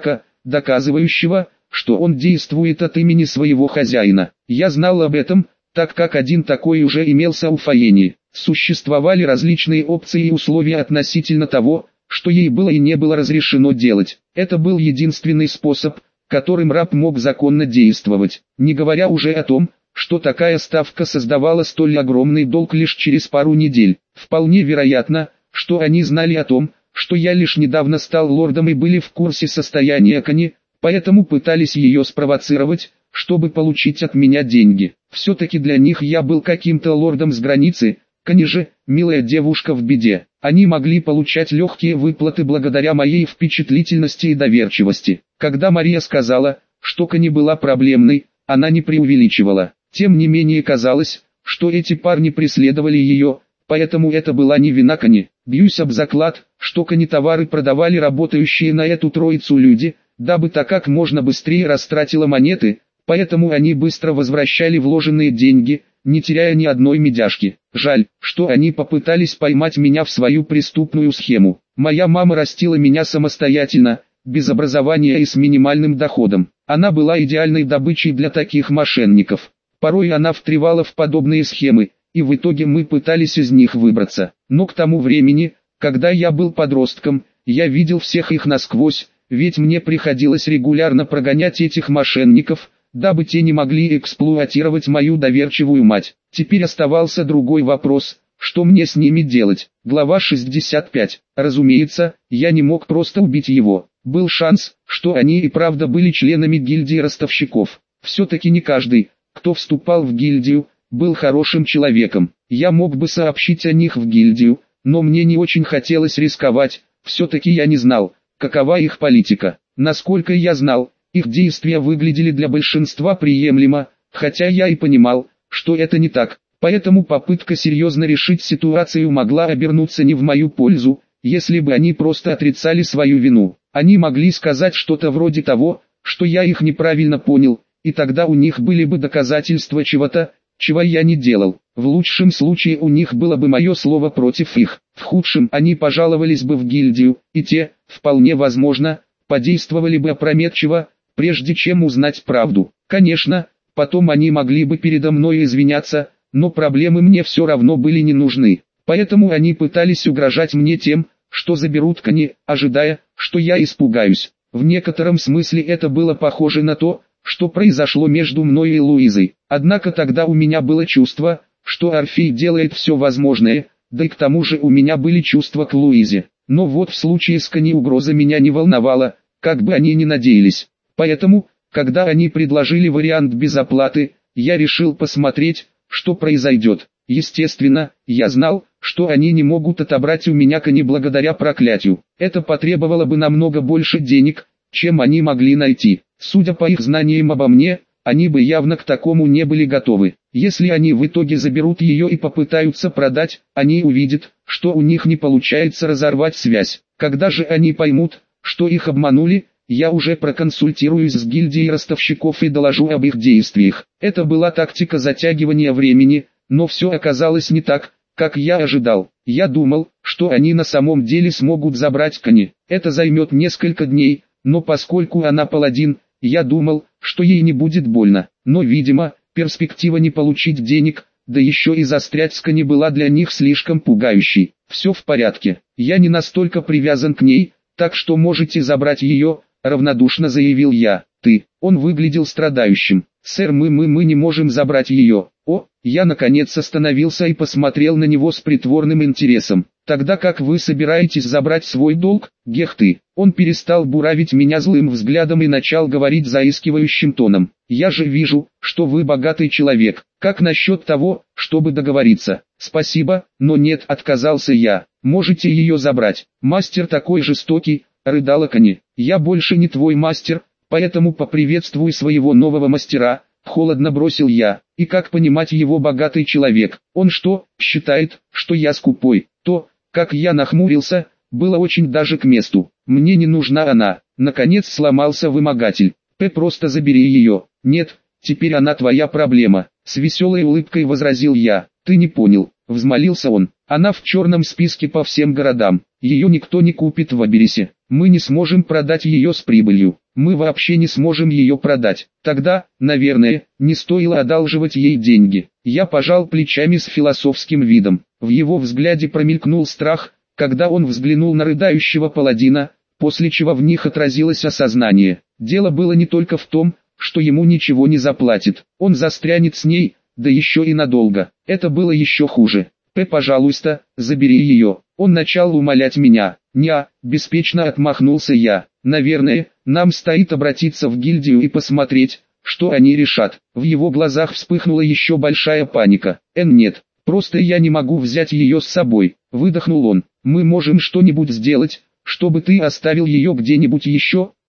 доказывающего, что он действует от имени своего хозяина. Я знал об этом, так как один такой уже имелся у Фаени. Существовали различные опции и условия относительно того, что ей было и не было разрешено делать. Это был единственный способ, которым раб мог законно действовать, не говоря уже о том, что такая ставка создавала столь огромный долг лишь через пару недель. Вполне вероятно, что они знали о том, что я лишь недавно стал лордом и были в курсе состояния Кони, поэтому пытались ее спровоцировать, чтобы получить от меня деньги. Все-таки для них я был каким-то лордом с границы, Кони же, милая девушка в беде. Они могли получать легкие выплаты благодаря моей впечатлительности и доверчивости. Когда Мария сказала, что Кони была проблемной, она не преувеличивала. Тем не менее казалось, что эти парни преследовали ее, поэтому это была не вина Кони. Бьюсь об заклад, что Кони-товары продавали работающие на эту троицу люди, дабы та как можно быстрее растратила монеты, поэтому они быстро возвращали вложенные деньги, не теряя ни одной медяшки. Жаль, что они попытались поймать меня в свою преступную схему. Моя мама растила меня самостоятельно, без образования и с минимальным доходом. Она была идеальной добычей для таких мошенников. Порой она встревала в подобные схемы, и в итоге мы пытались из них выбраться. Но к тому времени, когда я был подростком, я видел всех их насквозь, ведь мне приходилось регулярно прогонять этих мошенников, дабы те не могли эксплуатировать мою доверчивую мать. Теперь оставался другой вопрос, что мне с ними делать. Глава шестьдесят пять. Разумеется, я не мог просто убить его. Был шанс, что они и правда были членами гильдии ростовщиков. Все-таки не каждый, кто вступал в гильдию, был хорошим человеком. Я мог бы сообщить о них в гильдию, но мне не очень хотелось рисковать, все-таки я не знал, какова их политика. Насколько я знал, их действия выглядели для большинства приемлемо, хотя я и понимал, что это не так. Поэтому попытка серьезно решить ситуацию могла обернуться не в мою пользу, если бы они просто отрицали свою вину. Они могли сказать что-то вроде того, что я их неправильно понял, и тогда у них были бы доказательства чего-то, чего я не делал. В лучшем случае у них было бы мое слово против их. В худшем они пожаловались бы в гильдию, и те, вполне возможно, подействовали бы опрометчиво, прежде чем узнать правду. Конечно, потом они могли бы передо мной извиняться, но проблемы мне все равно были не нужны. Поэтому они пытались угрожать мне тем, что заберут Кони, ожидая, что я испугаюсь. В некотором смысле это было похоже на то, что произошло между мной и Луизой. Однако тогда у меня было чувство, что Орфей делает все возможное, да и к тому же у меня были чувства к Луизе. Но вот в случае с Кони угроза меня не волновала, как бы они ни надеялись. Поэтому, когда они предложили вариант без оплаты, я решил посмотреть, что произойдет. Естественно, я знал, что они не могут отобрать у меня Кони благодаря проклятию. Это потребовало бы намного больше денег, чем они могли найти. Судя по их знаниям обо мне, они бы явно к такому не были готовы. Если они в итоге заберут ее и попытаются продать, они увидят, что у них не получается разорвать связь. Когда же они поймут, что их обманули, я уже проконсультируюсь с гильдией ростовщиков и доложу об их действиях. Это была тактика затягивания времени, но все оказалось не так, как я ожидал. Я думал, что они на самом деле смогут забрать Кони. Это займет несколько дней, но поскольку она паладин, я думал, что ей не будет больно. Но видимо, перспектива не получить денег, да еще и застрять с Кони была для них слишком пугающей. Все в порядке, я не настолько привязан к ней, так что можете забрать ее, равнодушно заявил я. Ты, он выглядел страдающим. Сэр, мы мы мы не можем забрать ее. О, я наконец остановился и посмотрел на него с притворным интересом. Тогда как вы собираетесь забрать свой долг, Гехты? Он перестал буравить меня злым взглядом и начал говорить заискивающим тоном. Я же вижу, что вы богатый человек. Как насчет того, чтобы договориться? Спасибо, но нет, отказался я. Можете ее забрать. Мастер такой жестокий, рыдала Кони. Я больше не твой мастер, поэтому поприветствуй своего нового мастера. Холодно бросил я. И как понимать его богатый человек? Он что, считает, что я скупой? То, как я нахмурился, было очень даже к месту. Мне не нужна она. Наконец сломался вымогатель. П, просто забери ее. Нет, теперь она твоя проблема. С веселой улыбкой возразил я. Ты не понял, взмолился он. Она в черном списке по всем городам. Ее никто не купит в Аберисе. Мы не сможем продать ее с прибылью. Мы вообще не сможем ее продать. Тогда, наверное, не стоило одалживать ей деньги. Я пожал плечами с философским видом. В его взгляде промелькнул страх, когда он взглянул на рыдающего паладина, после чего в них отразилось осознание. Дело было не только в том, что ему ничего не заплатит. Он застрянет с ней, да еще и надолго. Это было еще хуже. «П, пожалуйста, забери ее». Он начал умолять меня. «Неа», беспечно отмахнулся я. «Наверное, нам стоит обратиться в гильдию и посмотреть, что они решат». В его глазах вспыхнула еще большая паника. «Эн, нет, просто я не могу взять ее с собой», выдохнул он. «Мы можем что-нибудь сделать, чтобы ты оставил ее где-нибудь еще?»